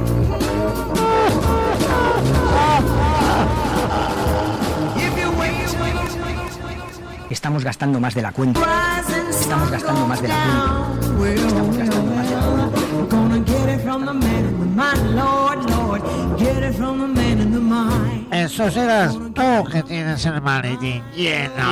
If you wait, estamos gastando más de la cuenta. Estamos gastando más de la cuenta. Estamos gastando más de la cuenta. Gonna get it from the man in the mind, Lord, Lord. Get it from the man in the mind. Eso serás tú que tienes el maletín lleno.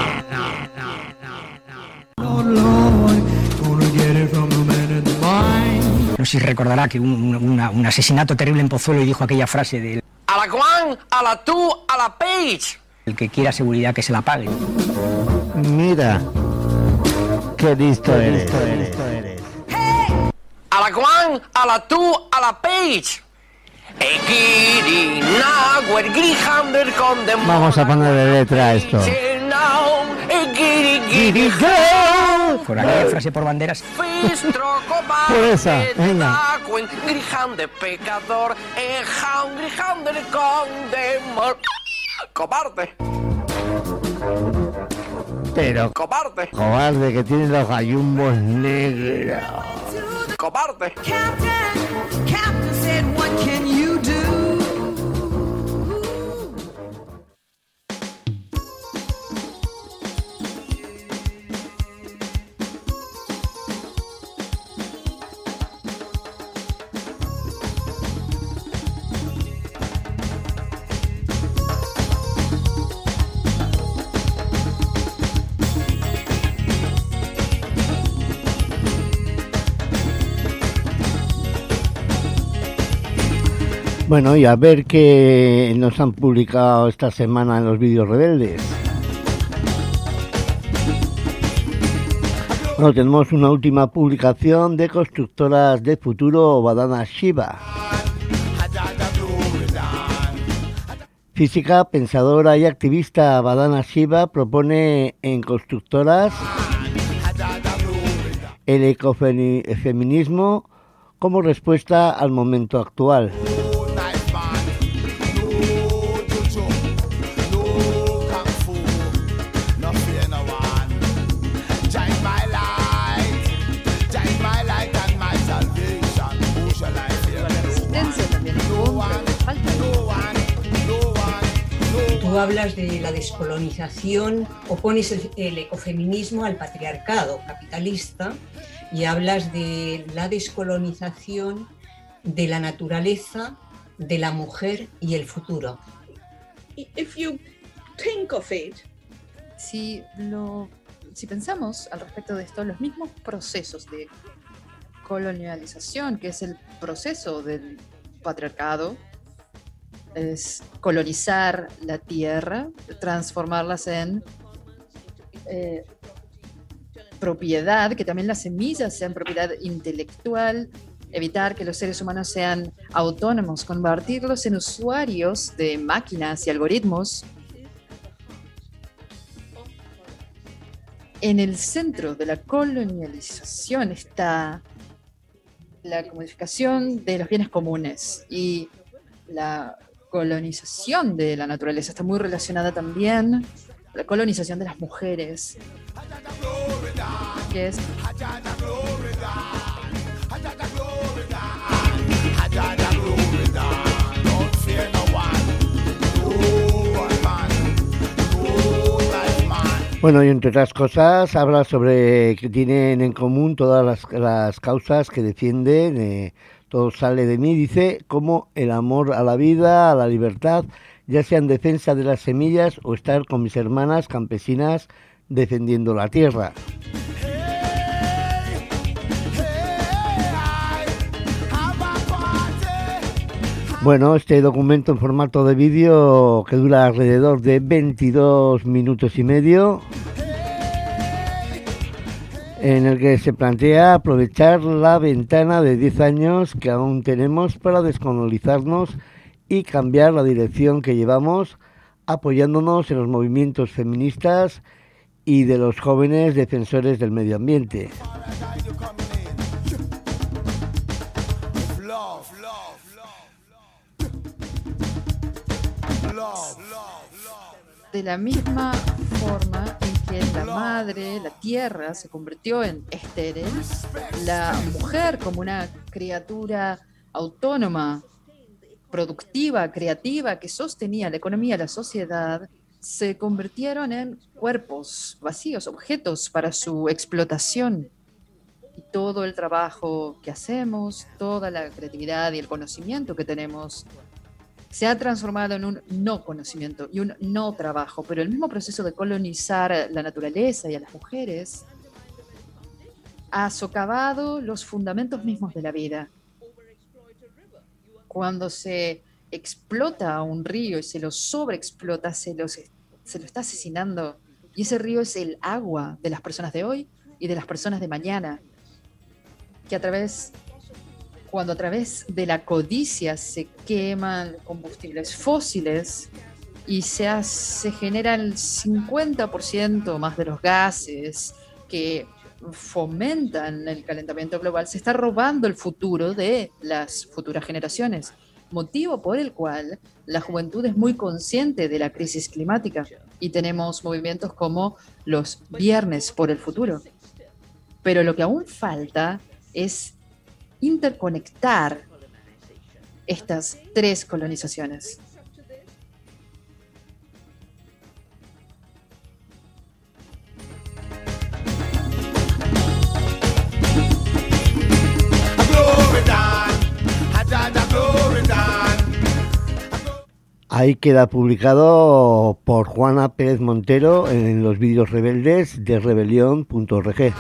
No sé si recordará que un asesinato terrible en Pozuelo y dijo aquella frase del... A la Juan, a la tú, a la Page. El que quiera seguridad que se la pague. Mira, qué listo eres. A la Juan, a la tú, a la Page. Vamos a ponerle letra a esto. Por aquella frase por banderas. Por esa, venga. Cobarde. Pero cobarde que tiene los gallumbos negros. Cobarde. Captain said, what can you do? Bueno, y a ver qué nos han publicado esta semana en los vídeos rebeldes. Bueno, tenemos una última publicación de Constructoras de Futuro Badana Shiva. Física, pensadora y activista Badana Shiva propone en Constructoras el ecofeminismo como respuesta al momento actual. Tú hablas de la descolonización, opones el ecofeminismo al patriarcado capitalista y hablas de la descolonización de la naturaleza, de la mujer y el futuro. If you think of it, si pensamos al respecto de esto, los mismos procesos de colonialización, que es el proceso del patriarcado, es colonizar la tierra, transformarlas en propiedad, que también las semillas sean propiedad intelectual, evitar que los seres humanos sean autónomos, convertirlos en usuarios de máquinas y algoritmos. En el centro de la colonialización está la comodificación de los bienes comunes y la colonización de la naturaleza. Está muy relacionada también a la colonización de las mujeres, que es Bueno, y entre otras cosas habla sobre que tienen en común todas las causas que defienden. Todo sale de mí, dice, como el amor a la vida, a la libertad, ya sea en defensa de las semillas o estar con mis hermanas campesinas defendiendo la tierra. Bueno, este documento en formato de vídeo que dura alrededor de 22 minutos y medio, en el que se plantea aprovechar la ventana de 10 años que aún tenemos para descolonizarnos y cambiar la dirección que llevamos, apoyándonos en los movimientos feministas y de los jóvenes defensores del medio ambiente. De la misma forma en que la madre, la tierra, se convirtió en estéril, la mujer como una criatura autónoma, productiva, creativa, que sostenía la economía, la sociedad, se convirtieron en cuerpos vacíos, objetos para su explotación. Y todo el trabajo que hacemos, toda la creatividad y el conocimiento que tenemos, se ha transformado en un no conocimiento y un no trabajo, pero el mismo proceso de colonizar la naturaleza y a las mujeres ha socavado los fundamentos mismos de la vida. Cuando se explota a un río y se lo sobreexplota, se lo está asesinando, y ese río es el agua de las personas de hoy y de las personas de mañana, que cuando a través de la codicia se queman combustibles fósiles y se genera el 50% más de los gases que fomentan el calentamiento global, se está robando el futuro de las futuras generaciones, motivo por el cual la juventud es muy consciente de la crisis climática y tenemos movimientos como los Viernes por el Futuro. Pero lo que aún falta es interconectar estas tres colonizaciones. Ahí queda publicado por Juana Pérez Montero en los vídeos rebeldes de rebelión.org.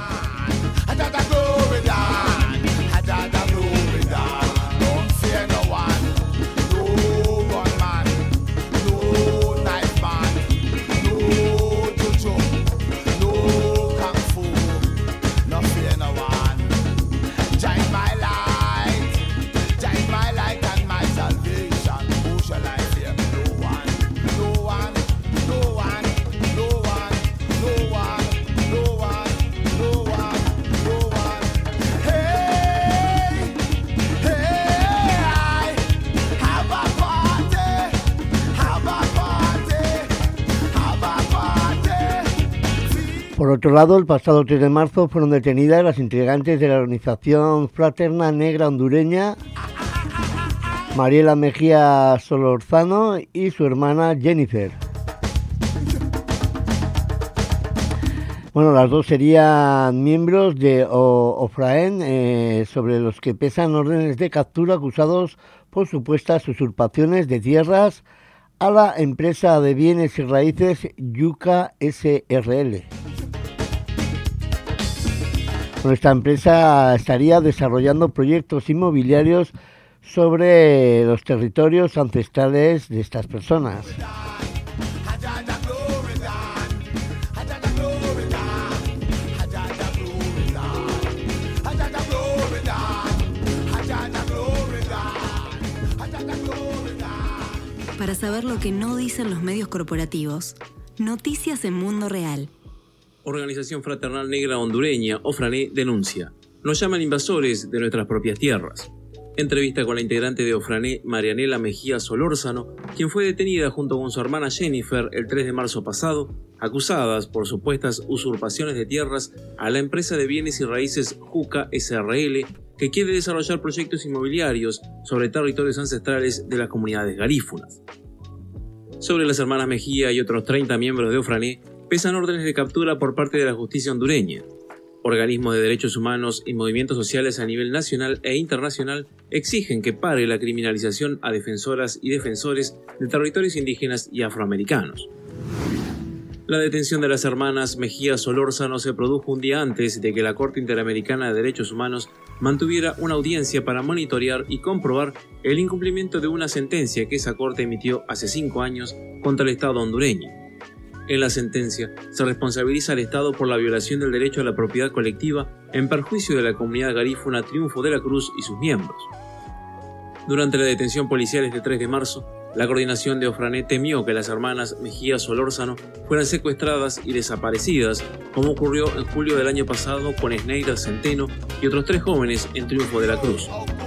otro lado, el pasado 3 de marzo fueron detenidas las integrantes de la organización Fraterna Negra hondureña, Mariela Mejía Solorzano y su hermana Jennifer. Bueno, las dos serían miembros de OFRAEN, sobre los que pesan órdenes de captura acusados por supuestas usurpaciones de tierras a la empresa de bienes y raíces Yuca SRL. Bueno, esta empresa estaría desarrollando proyectos inmobiliarios sobre los territorios ancestrales de estas personas. Para saber lo que no dicen los medios corporativos, noticias en Mundo Real. Organización Fraternal Negra Hondureña, OFRANE, denuncia. Nos llaman invasores de nuestras propias tierras. Entrevista con la integrante de OFRANE, Marianela Mejía Solórzano, quien fue detenida junto con su hermana Jennifer el 3 de marzo pasado, acusadas por supuestas usurpaciones de tierras a la empresa de bienes y raíces Yuca SRL, que quiere desarrollar proyectos inmobiliarios sobre territorios ancestrales de las comunidades garífunas. Sobre las hermanas Mejía y otros 30 miembros de OFRANE pesan órdenes de captura por parte de la justicia hondureña. Organismos de derechos humanos y movimientos sociales a nivel nacional e internacional exigen que pare la criminalización a defensoras y defensores de territorios indígenas y afroamericanos. La detención de las hermanas Mejía Solórzano se produjo un día antes de que la Corte Interamericana de Derechos Humanos mantuviera una audiencia para monitorear y comprobar el incumplimiento de una sentencia que esa Corte emitió hace 5 años contra el Estado hondureño. En la sentencia, se responsabiliza al Estado por la violación del derecho a la propiedad colectiva en perjuicio de la comunidad garífuna Triunfo de la Cruz y sus miembros. Durante la detención policial este 3 de marzo, la coordinación de OFRANE temió que las hermanas Mejía Solórzano fueran secuestradas y desaparecidas, como ocurrió en julio del año pasado con Esneida Centeno y otros 3 jóvenes en Triunfo de la Cruz.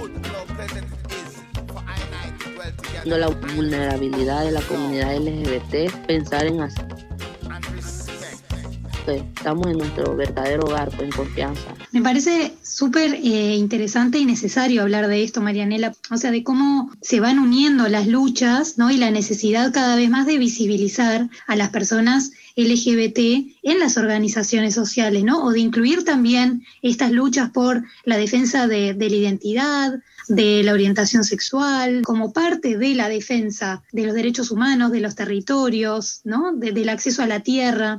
La vulnerabilidad de la comunidad LGBT, pensar en hacer. Estamos en nuestro verdadero hogar, en confianza. Me parece súper interesante y necesario hablar de esto, Marianela, o sea, de cómo se van uniendo las luchas, ¿no? Y la necesidad cada vez más de visibilizar a las personas LGBT en las organizaciones sociales, ¿no? O de incluir también estas luchas por la defensa de la identidad, de la orientación sexual, como parte de la defensa de los derechos humanos, de los territorios, ¿no? Del acceso a la tierra.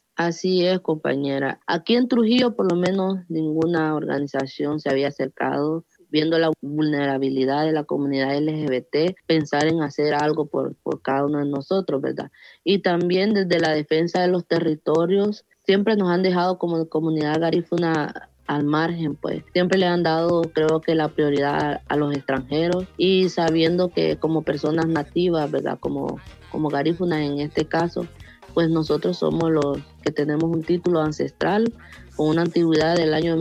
Así es, compañera. Aquí en Trujillo, por lo menos, ninguna organización se había acercado, viendo la vulnerabilidad de la comunidad LGBT, pensar en hacer algo por cada uno de nosotros, ¿verdad? Y también desde la defensa de los territorios, siempre nos han dejado como comunidad garífuna al margen, pues. Siempre le han dado, creo que, la prioridad a los extranjeros, y sabiendo que como personas nativas, ¿verdad? Como garífunas en este caso, pues nosotros somos los que tenemos un título ancestral con una antigüedad del año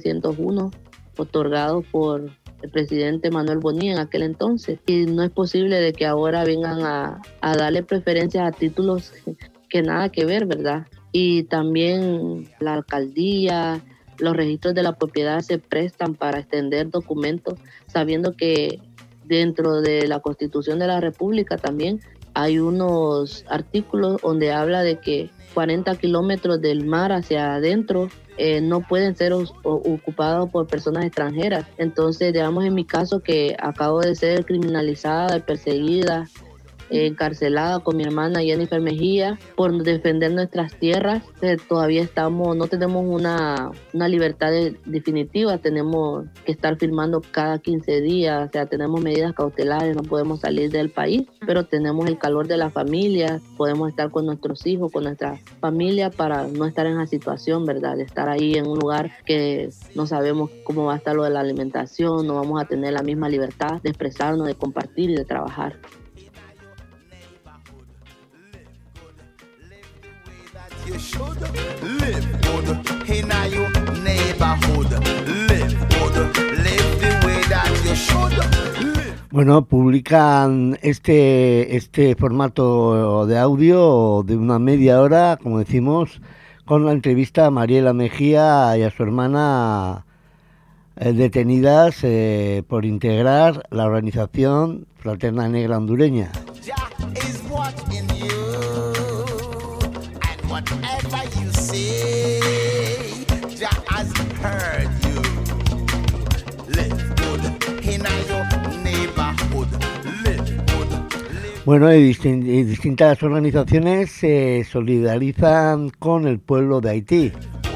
1901, otorgado por el presidente Manuel Bonilla en aquel entonces. Y no es posible de que ahora vengan a darle preferencias a títulos que nada que ver, ¿verdad? Y también la alcaldía, los registros de la propiedad se prestan para extender documentos, sabiendo que dentro de la Constitución de la República también hay unos artículos donde habla de que 40 kilómetros del mar hacia adentro no pueden ser ocupados por personas extranjeras. Entonces, digamos, en mi caso, que acabo de ser criminalizada y perseguida, encarcelada con mi hermana Jennifer Mejía por defender nuestras tierras, todavía no tenemos una libertad definitiva, tenemos que estar firmando cada 15 días, o sea, tenemos medidas cautelares, no podemos salir del país, pero tenemos el calor de la familia, podemos estar con nuestros hijos, con nuestra familia, para no estar en esa situación, ¿verdad? De estar ahí en un lugar que no sabemos cómo va a estar lo de la alimentación, no vamos a tener la misma libertad de expresarnos, de compartir y de trabajar. You should live good in your neighborhood. Live good, live the way that you should live. Bueno, publican este formato de audio de una media hora, como decimos, con la entrevista a Mariela Mejía y a su hermana detenidas por integrar la organización Fraterna Negra Hondureña. Bueno, y distintas organizaciones se solidarizan con el pueblo de Haití.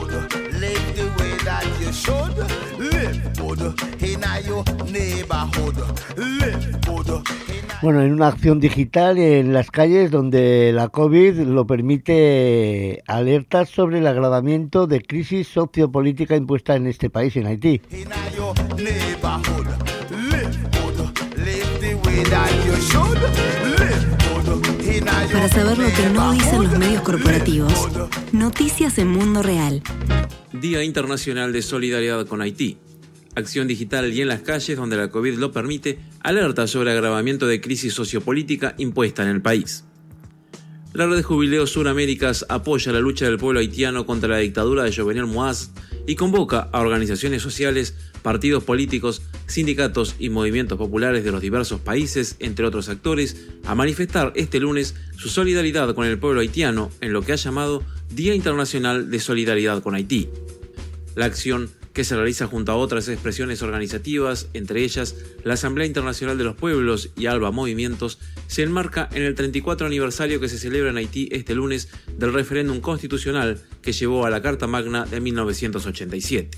Bueno, en una acción digital en las calles donde la COVID lo permite, alertas sobre el agravamiento de crisis sociopolítica impuesta en este país, en Haití. Para saber lo que no dicen los medios corporativos, noticias en Mundo Real. Día Internacional de Solidaridad con Haití. Acción digital y en las calles donde la COVID lo permite, alerta sobre agravamiento de crisis sociopolítica impuesta en el país. La Red Jubileo Suraméricas apoya la lucha del pueblo haitiano contra la dictadura de Jovenel Moïse y convoca a organizaciones sociales, partidos políticos, sindicatos y movimientos populares de los diversos países, entre otros actores, a manifestar este lunes su solidaridad con el pueblo haitiano en lo que ha llamado Día Internacional de Solidaridad con Haití. La acción, que se realiza junto a otras expresiones organizativas, entre ellas la Asamblea Internacional de los Pueblos y ALBA Movimientos, se enmarca en el 34 aniversario que se celebra en Haití este lunes del referéndum constitucional que llevó a la Carta Magna de 1987.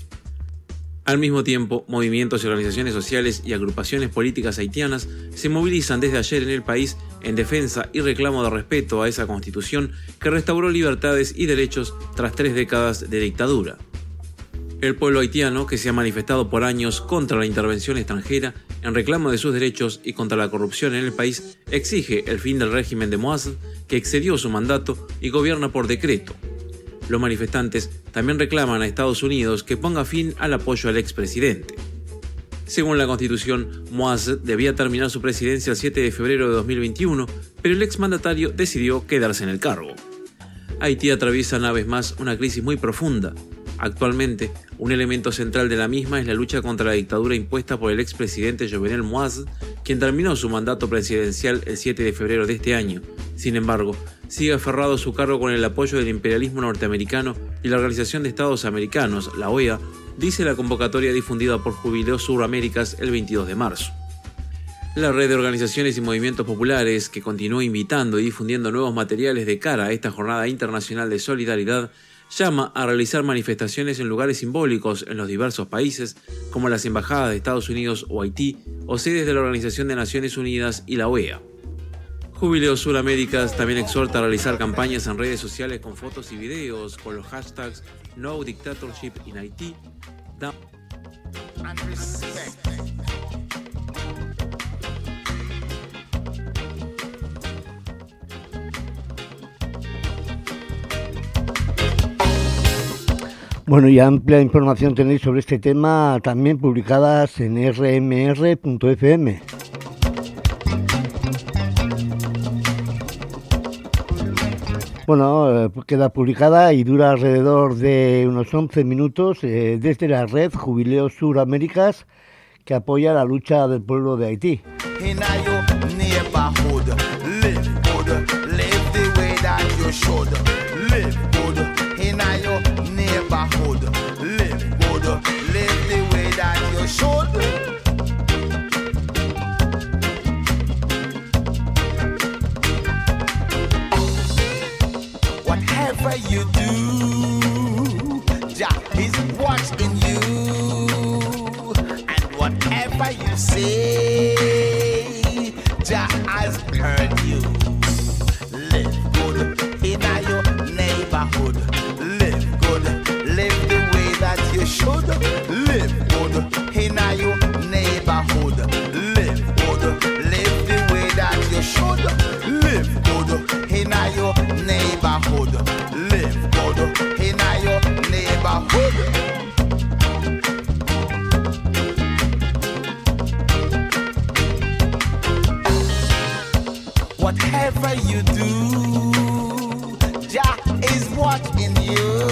Al mismo tiempo, movimientos y organizaciones sociales y agrupaciones políticas haitianas se movilizan desde ayer en el país en defensa y reclamo de respeto a esa constitución que restauró libertades y derechos tras 3 décadas de dictadura. El pueblo haitiano, que se ha manifestado por años contra la intervención extranjera en reclamo de sus derechos y contra la corrupción en el país, exige el fin del régimen de Moïse, que excedió su mandato y gobierna por decreto. Los manifestantes también reclaman a Estados Unidos que ponga fin al apoyo al expresidente. Según la Constitución, Moïse debía terminar su presidencia el 7 de febrero de 2021, pero el exmandatario decidió quedarse en el cargo. Haití atraviesa una vez más una crisis muy profunda. Actualmente, un elemento central de la misma es la lucha contra la dictadura impuesta por el expresidente Jovenel Moïse, quien terminó su mandato presidencial el 7 de febrero de este año. Sin embargo, sigue aferrado a su cargo con el apoyo del imperialismo norteamericano y la Organización de Estados Americanos, la OEA, dice la convocatoria difundida por Jubileo Suraméricas el 22 de marzo. La red de organizaciones y movimientos populares, que continúa invitando y difundiendo nuevos materiales de cara a esta Jornada Internacional de Solidaridad, llama a realizar manifestaciones en lugares simbólicos en los diversos países, como las embajadas de Estados Unidos o Haití, o sedes de la Organización de Naciones Unidas y la OEA. Jubileo Suraméricas también exhorta a realizar campañas en redes sociales con fotos y videos con los hashtags No Dictatorship in Haití, Bueno, y amplia información tenéis sobre este tema también publicadas en rmr.fm. Bueno, queda publicada y dura alrededor de unos 11 minutos desde la red Jubileo Suraméricas, que apoya la lucha del pueblo de Haití. Whatever you do, Jah is watching you, and whatever you say, Jah has heard you. Live good in your neighborhood. Live good, live the way that you should. Live good in your neighborhood. Live good, live the way that you should. Live good in your neighborhood. Live good in your neighborhood. Whatever you do, Jah is watching you,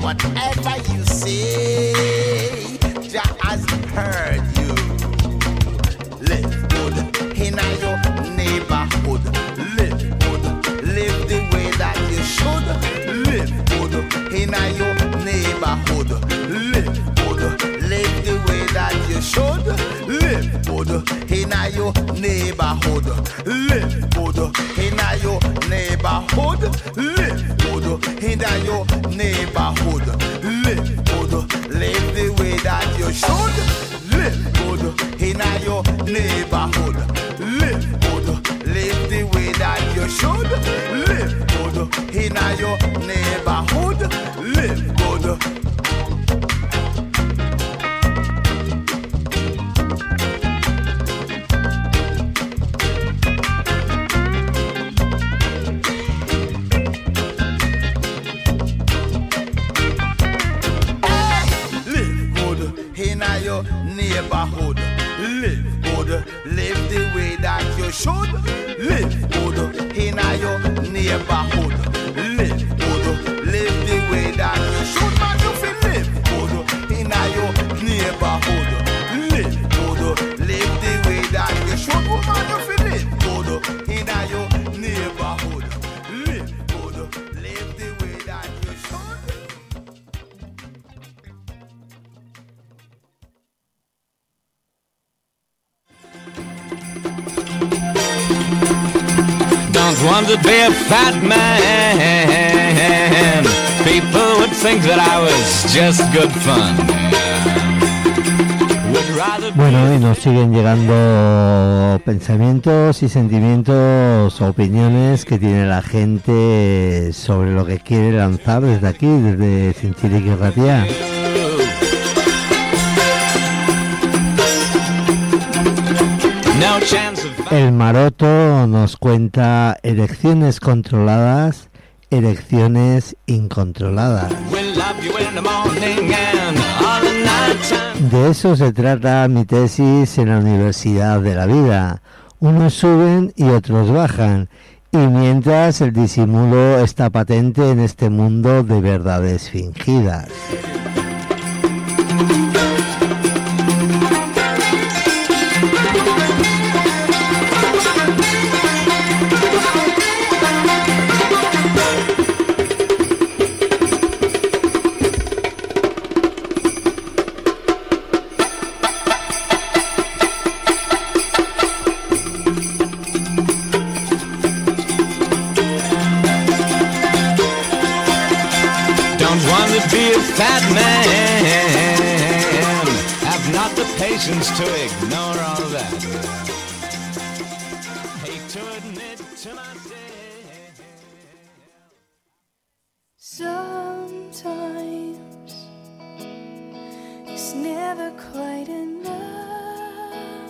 whatever you say, Jah has heard you. Live good in your neighborhood. Live good, live the way that you should. Live good in your neighborhood. Live good, live the way that you should. Live good in your neighborhood. Live good in your neighborhood. Live good in your neighborhood. Live good, live the way that you should. Live good in your neighborhood. Live good, live the way that you should. Live good in your neighborhood. Live good. Neighborhood. Live good, live the way that you should. Live good in your neighborhood. Live good, live the way that you should. Man, you feel live good in your neighborhood. Live good, live the way that you should. Woman, you feel live good in your neighborhood. Live good, live the way that you should. Don't want to be a fat man. People would think that I was just good fun. Bueno, y nos siguen llegando pensamientos y sentimientos, opiniones que tiene la gente sobre lo que quiere lanzar desde aquí, desde Zintzilik Irratia. El Maroto nos cuenta elecciones controladas, elecciones incontroladas. De eso se trata mi tesis en la Universidad de la Vida. Unos suben y otros bajan, y mientras el disimulo está patente en este mundo de verdades fingidas. Fat man, have not the patience to ignore all that. Hate to admit to myself. Sometimes it's never quite enough.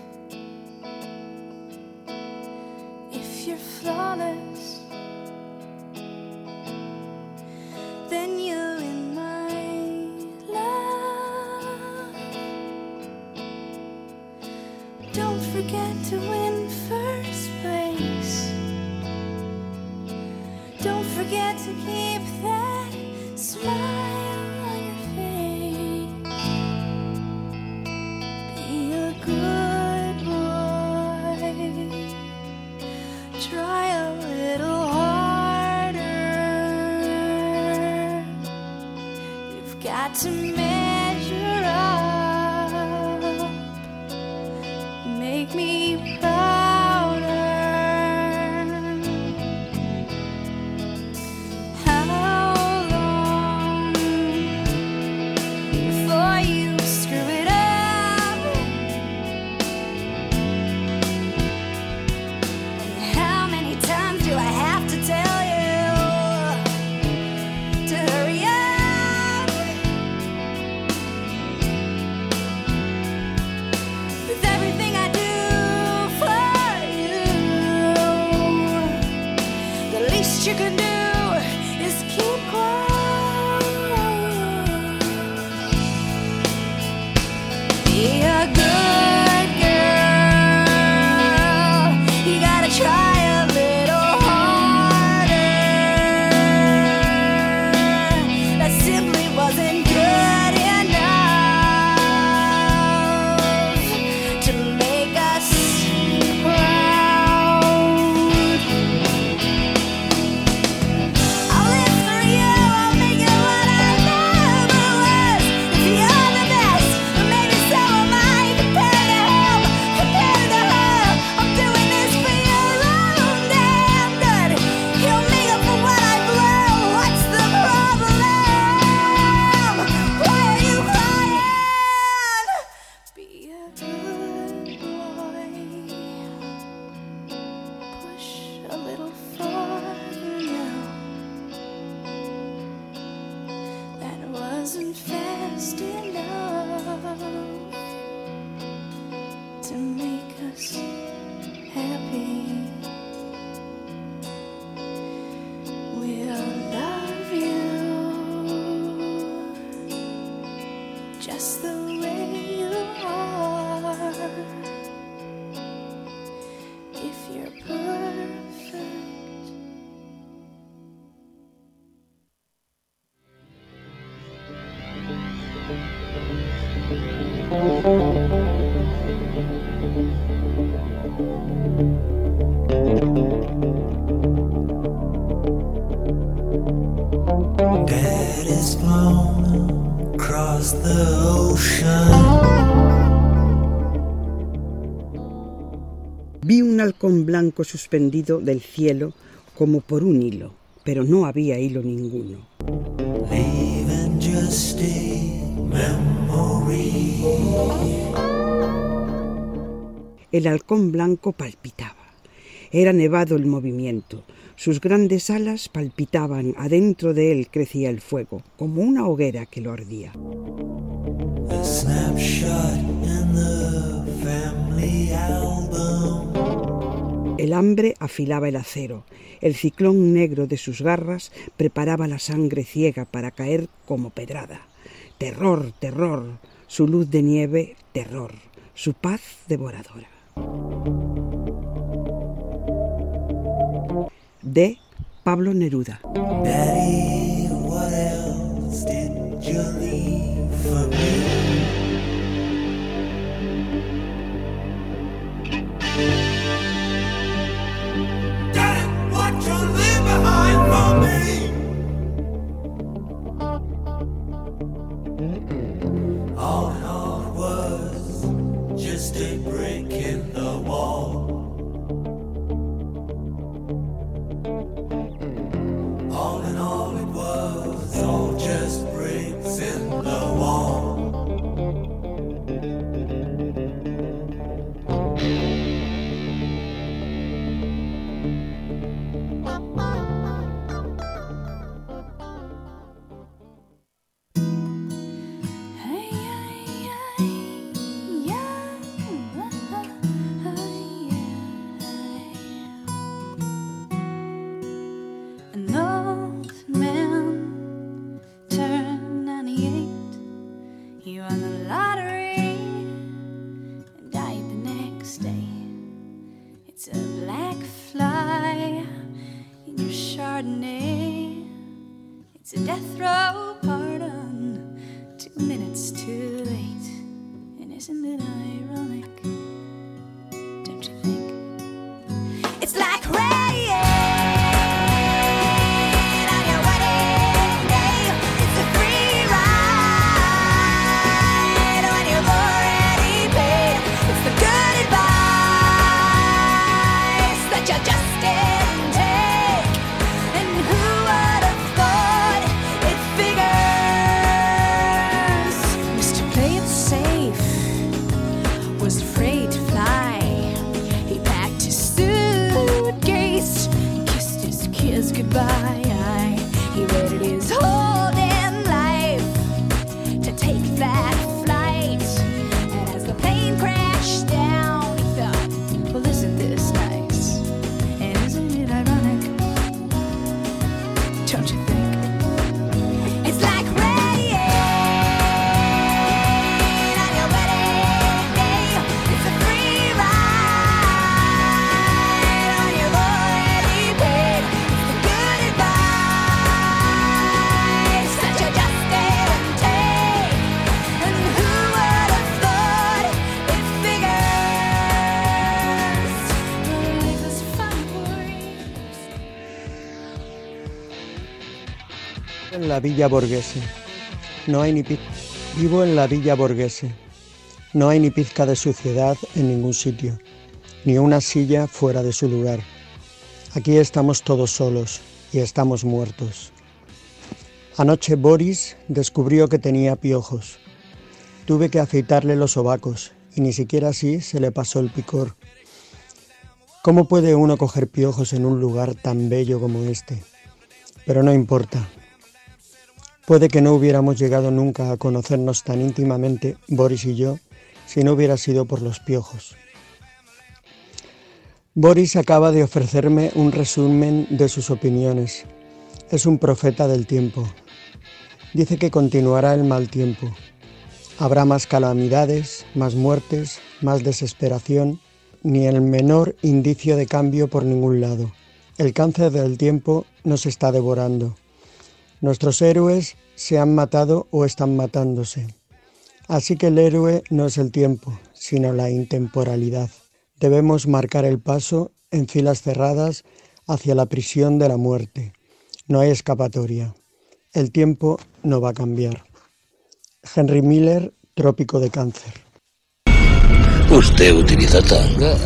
If you're flawless, then you're in my love. Don't forget to win first place. Don't forget to keep that smile on your face. Be a good boy. Try a little harder. You've got to measure up. Make me prouder. How long before you screw it up? And how many times do I have to tell you to hurry up? just the way you are. If you're perfect. Dead is blown across the ocean. Vi un halcón blanco suspendido del cielo como por un hilo, pero no había hilo ninguno. Leaving just a memory. El halcón blanco palpitaba. Era nevado el movimiento. Sus grandes alas palpitaban, adentro de él crecía el fuego, como una hoguera que lo ardía. A snapshot in the family album. El hambre afilaba el acero. El ciclón negro de sus garras preparaba la sangre ciega para caer como pedrada. Terror, terror. Su luz de nieve, terror. Su paz devoradora. De Pablo Neruda. Daddy, what else did you leave for me? Daddy, what you leave behind for me? All in all it was just a break in the wall. All in all it was all just breaks in the wall. An old man turned 98. He won the lottery and died the next day. It's a black fly in your Chardonnay. It's a death row pardon, 2 minutes too late. And isn't it ironic? Don't you think? It's like rain on your wedding day. It's a free ride when you've already paid. It's the good advice that you just didn't take. And who would have thought it figures? Mr. Play It Safe was afraid to fly. He packed his suitcase, kissed his kids goodbye. He waited his whole damn life to take that flight. And as the plane crashed down, he thought, well, isn't this nice? And isn't it ironic? Don't you think? It's like rain on your wedding day. It's a free ride when you've already paid. It's the good advice that you just didn't take. And who would have thought it figures? Life is fun for you. En la Villa Borghese. No hay ni Vivo en la Villa Borghese. No hay ni pizca de suciedad en ningún sitio, ni una silla fuera de su lugar. Aquí estamos todos solos y estamos muertos. Anoche Boris descubrió que tenía piojos. Tuve que afeitarle los sobacos y ni siquiera así se le pasó el picor. ¿Cómo puede uno coger piojos en un lugar tan bello como este? Pero no importa. Puede que no hubiéramos llegado nunca a conocernos tan íntimamente, Boris y yo, si no hubiera sido por los piojos. Boris acaba de ofrecerme un resumen de sus opiniones. Es un profeta del tiempo. Dice que continuará el mal tiempo. Habrá más calamidades, más muertes, más desesperación, ni el menor indicio de cambio por ningún lado. El cáncer del tiempo nos está devorando. Nuestros héroes se han matado o están matándose. Así que el héroe no es el tiempo, sino la intemporalidad. Debemos marcar el paso en filas cerradas hacia la prisión de la muerte. No hay escapatoria. El tiempo no va a cambiar. Henry Miller, Trópico de Cáncer. Usted utiliza tanga.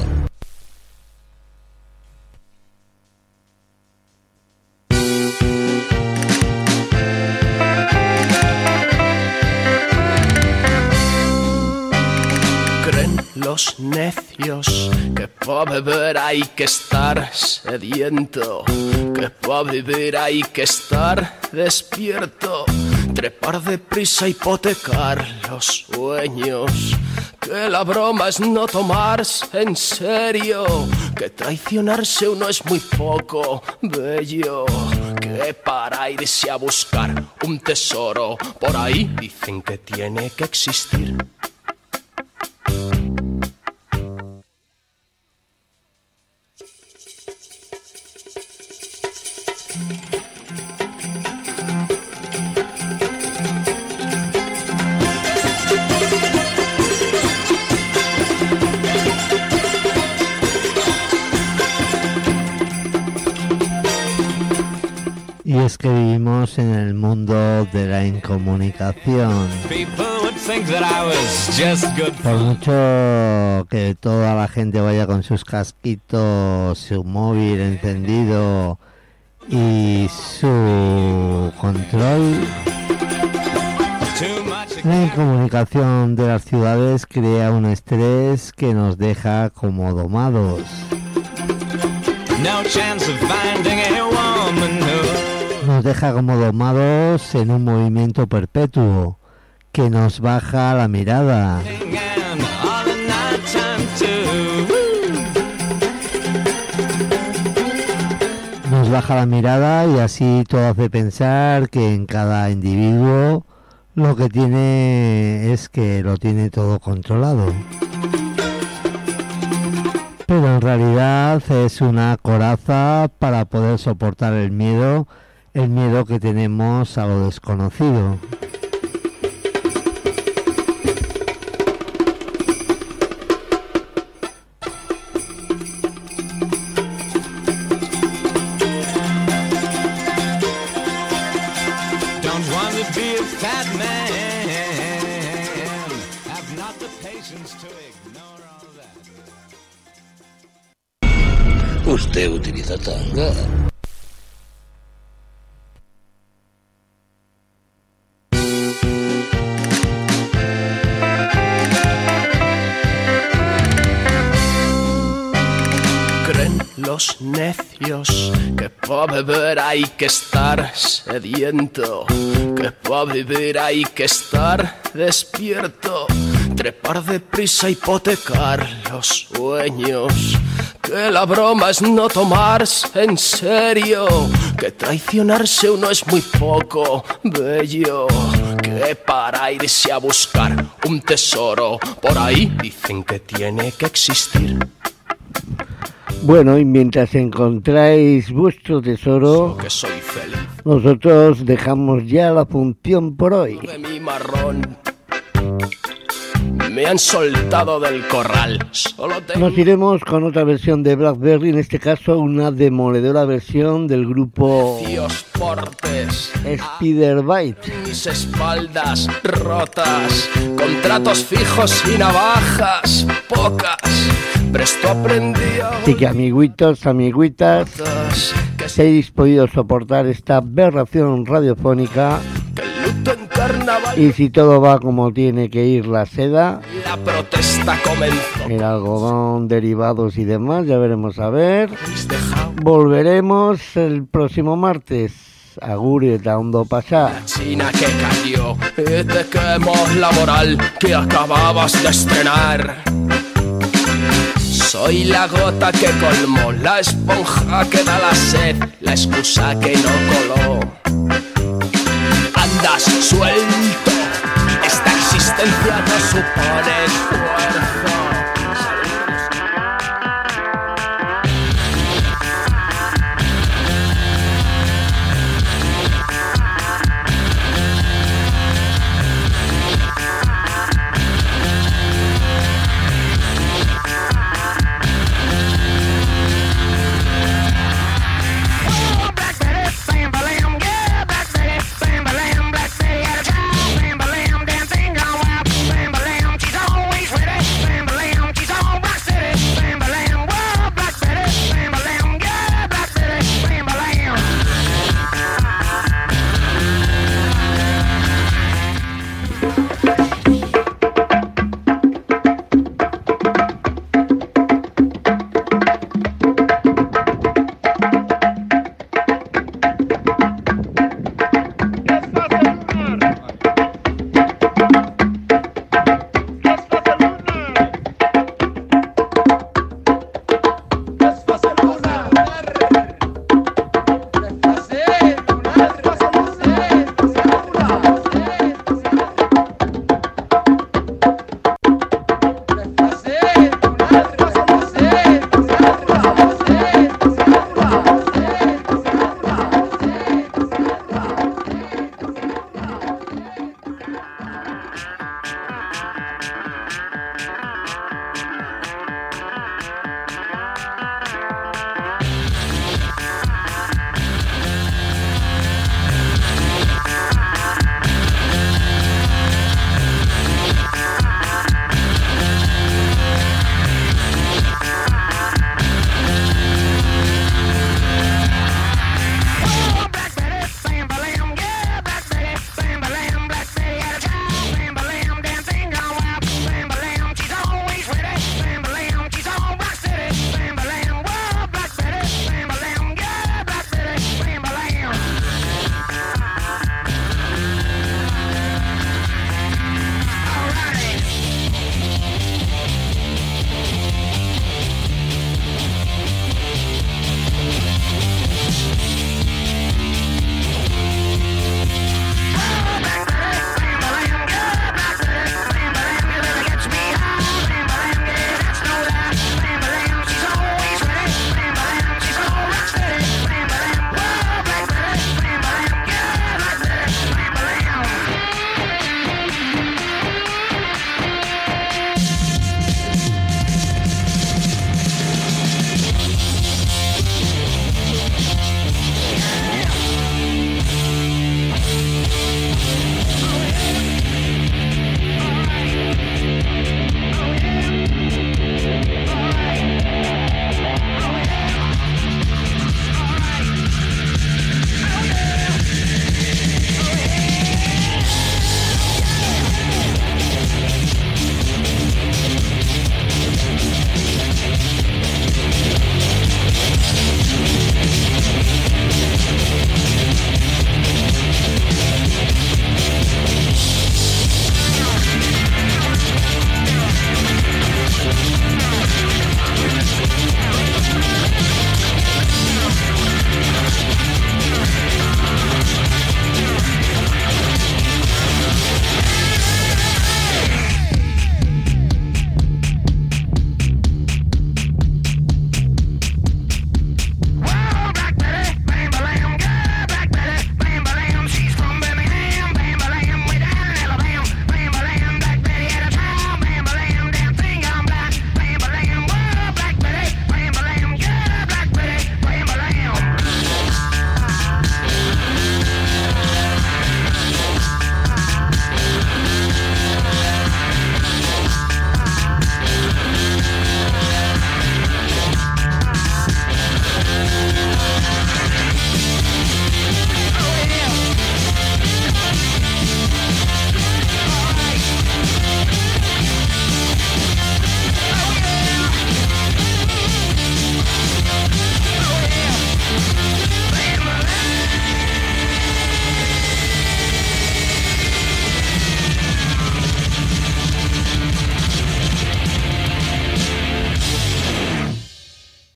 Los necios que para beber hay que estar sediento, que para vivir hay que estar despierto, trepar deprisa, hipotecar los sueños, que la broma es no tomarse en serio, que traicionarse uno es muy poco bello, que para irse a buscar un tesoro por ahí dicen que tiene que existir. Y es que vivimos en el mundo de la incomunicación. Por mucho que toda la gente vaya con sus casquitos, su móvil encendido y su control, la incomunicación de las ciudades crea un estrés que nos deja como domados. Nos deja como domados en un movimiento perpetuo que nos baja la mirada. Nos baja la mirada y así todo hace pensar que en cada individuo lo que tiene es que lo tiene todo controlado. Pero en realidad es una coraza para poder soportar el miedo que tenemos a lo desconocido. Usted utiliza tanga. Creen los necios que para beber hay que estar sediento, que para vivir hay que estar despierto, trepar deprisa, hipotecar los sueños, que la broma es no tomarse en serio, que traicionarse uno es muy poco bello, que para irse a buscar un tesoro por ahí dicen que tiene que existir. Bueno, y mientras encontráis vuestro tesoro, que soy feliz. Nosotros dejamos ya la función por hoy. De mi marrón me han soltado del corral. Nos iremos con otra versión de Blackberry, en este caso una demoledora versión del grupo Spiderbite. Mis espaldas rotas, contratos fijos y navajas pocas. Presto aprendí a... Así que amiguitos, amiguitas, si habéis podido soportar esta aberración radiofónica, y si todo va como tiene que ir la seda, la protesta comenzó. El algodón, derivados y demás, ya veremos a ver. Volveremos el próximo martes. Agur eta ondo pasa. La China que cayó y te quemó la moral que acababas de estrenar. Soy la gota que colmó, la esponja que da la sed, la excusa que no coló. Andas suelto, esta existencia Thank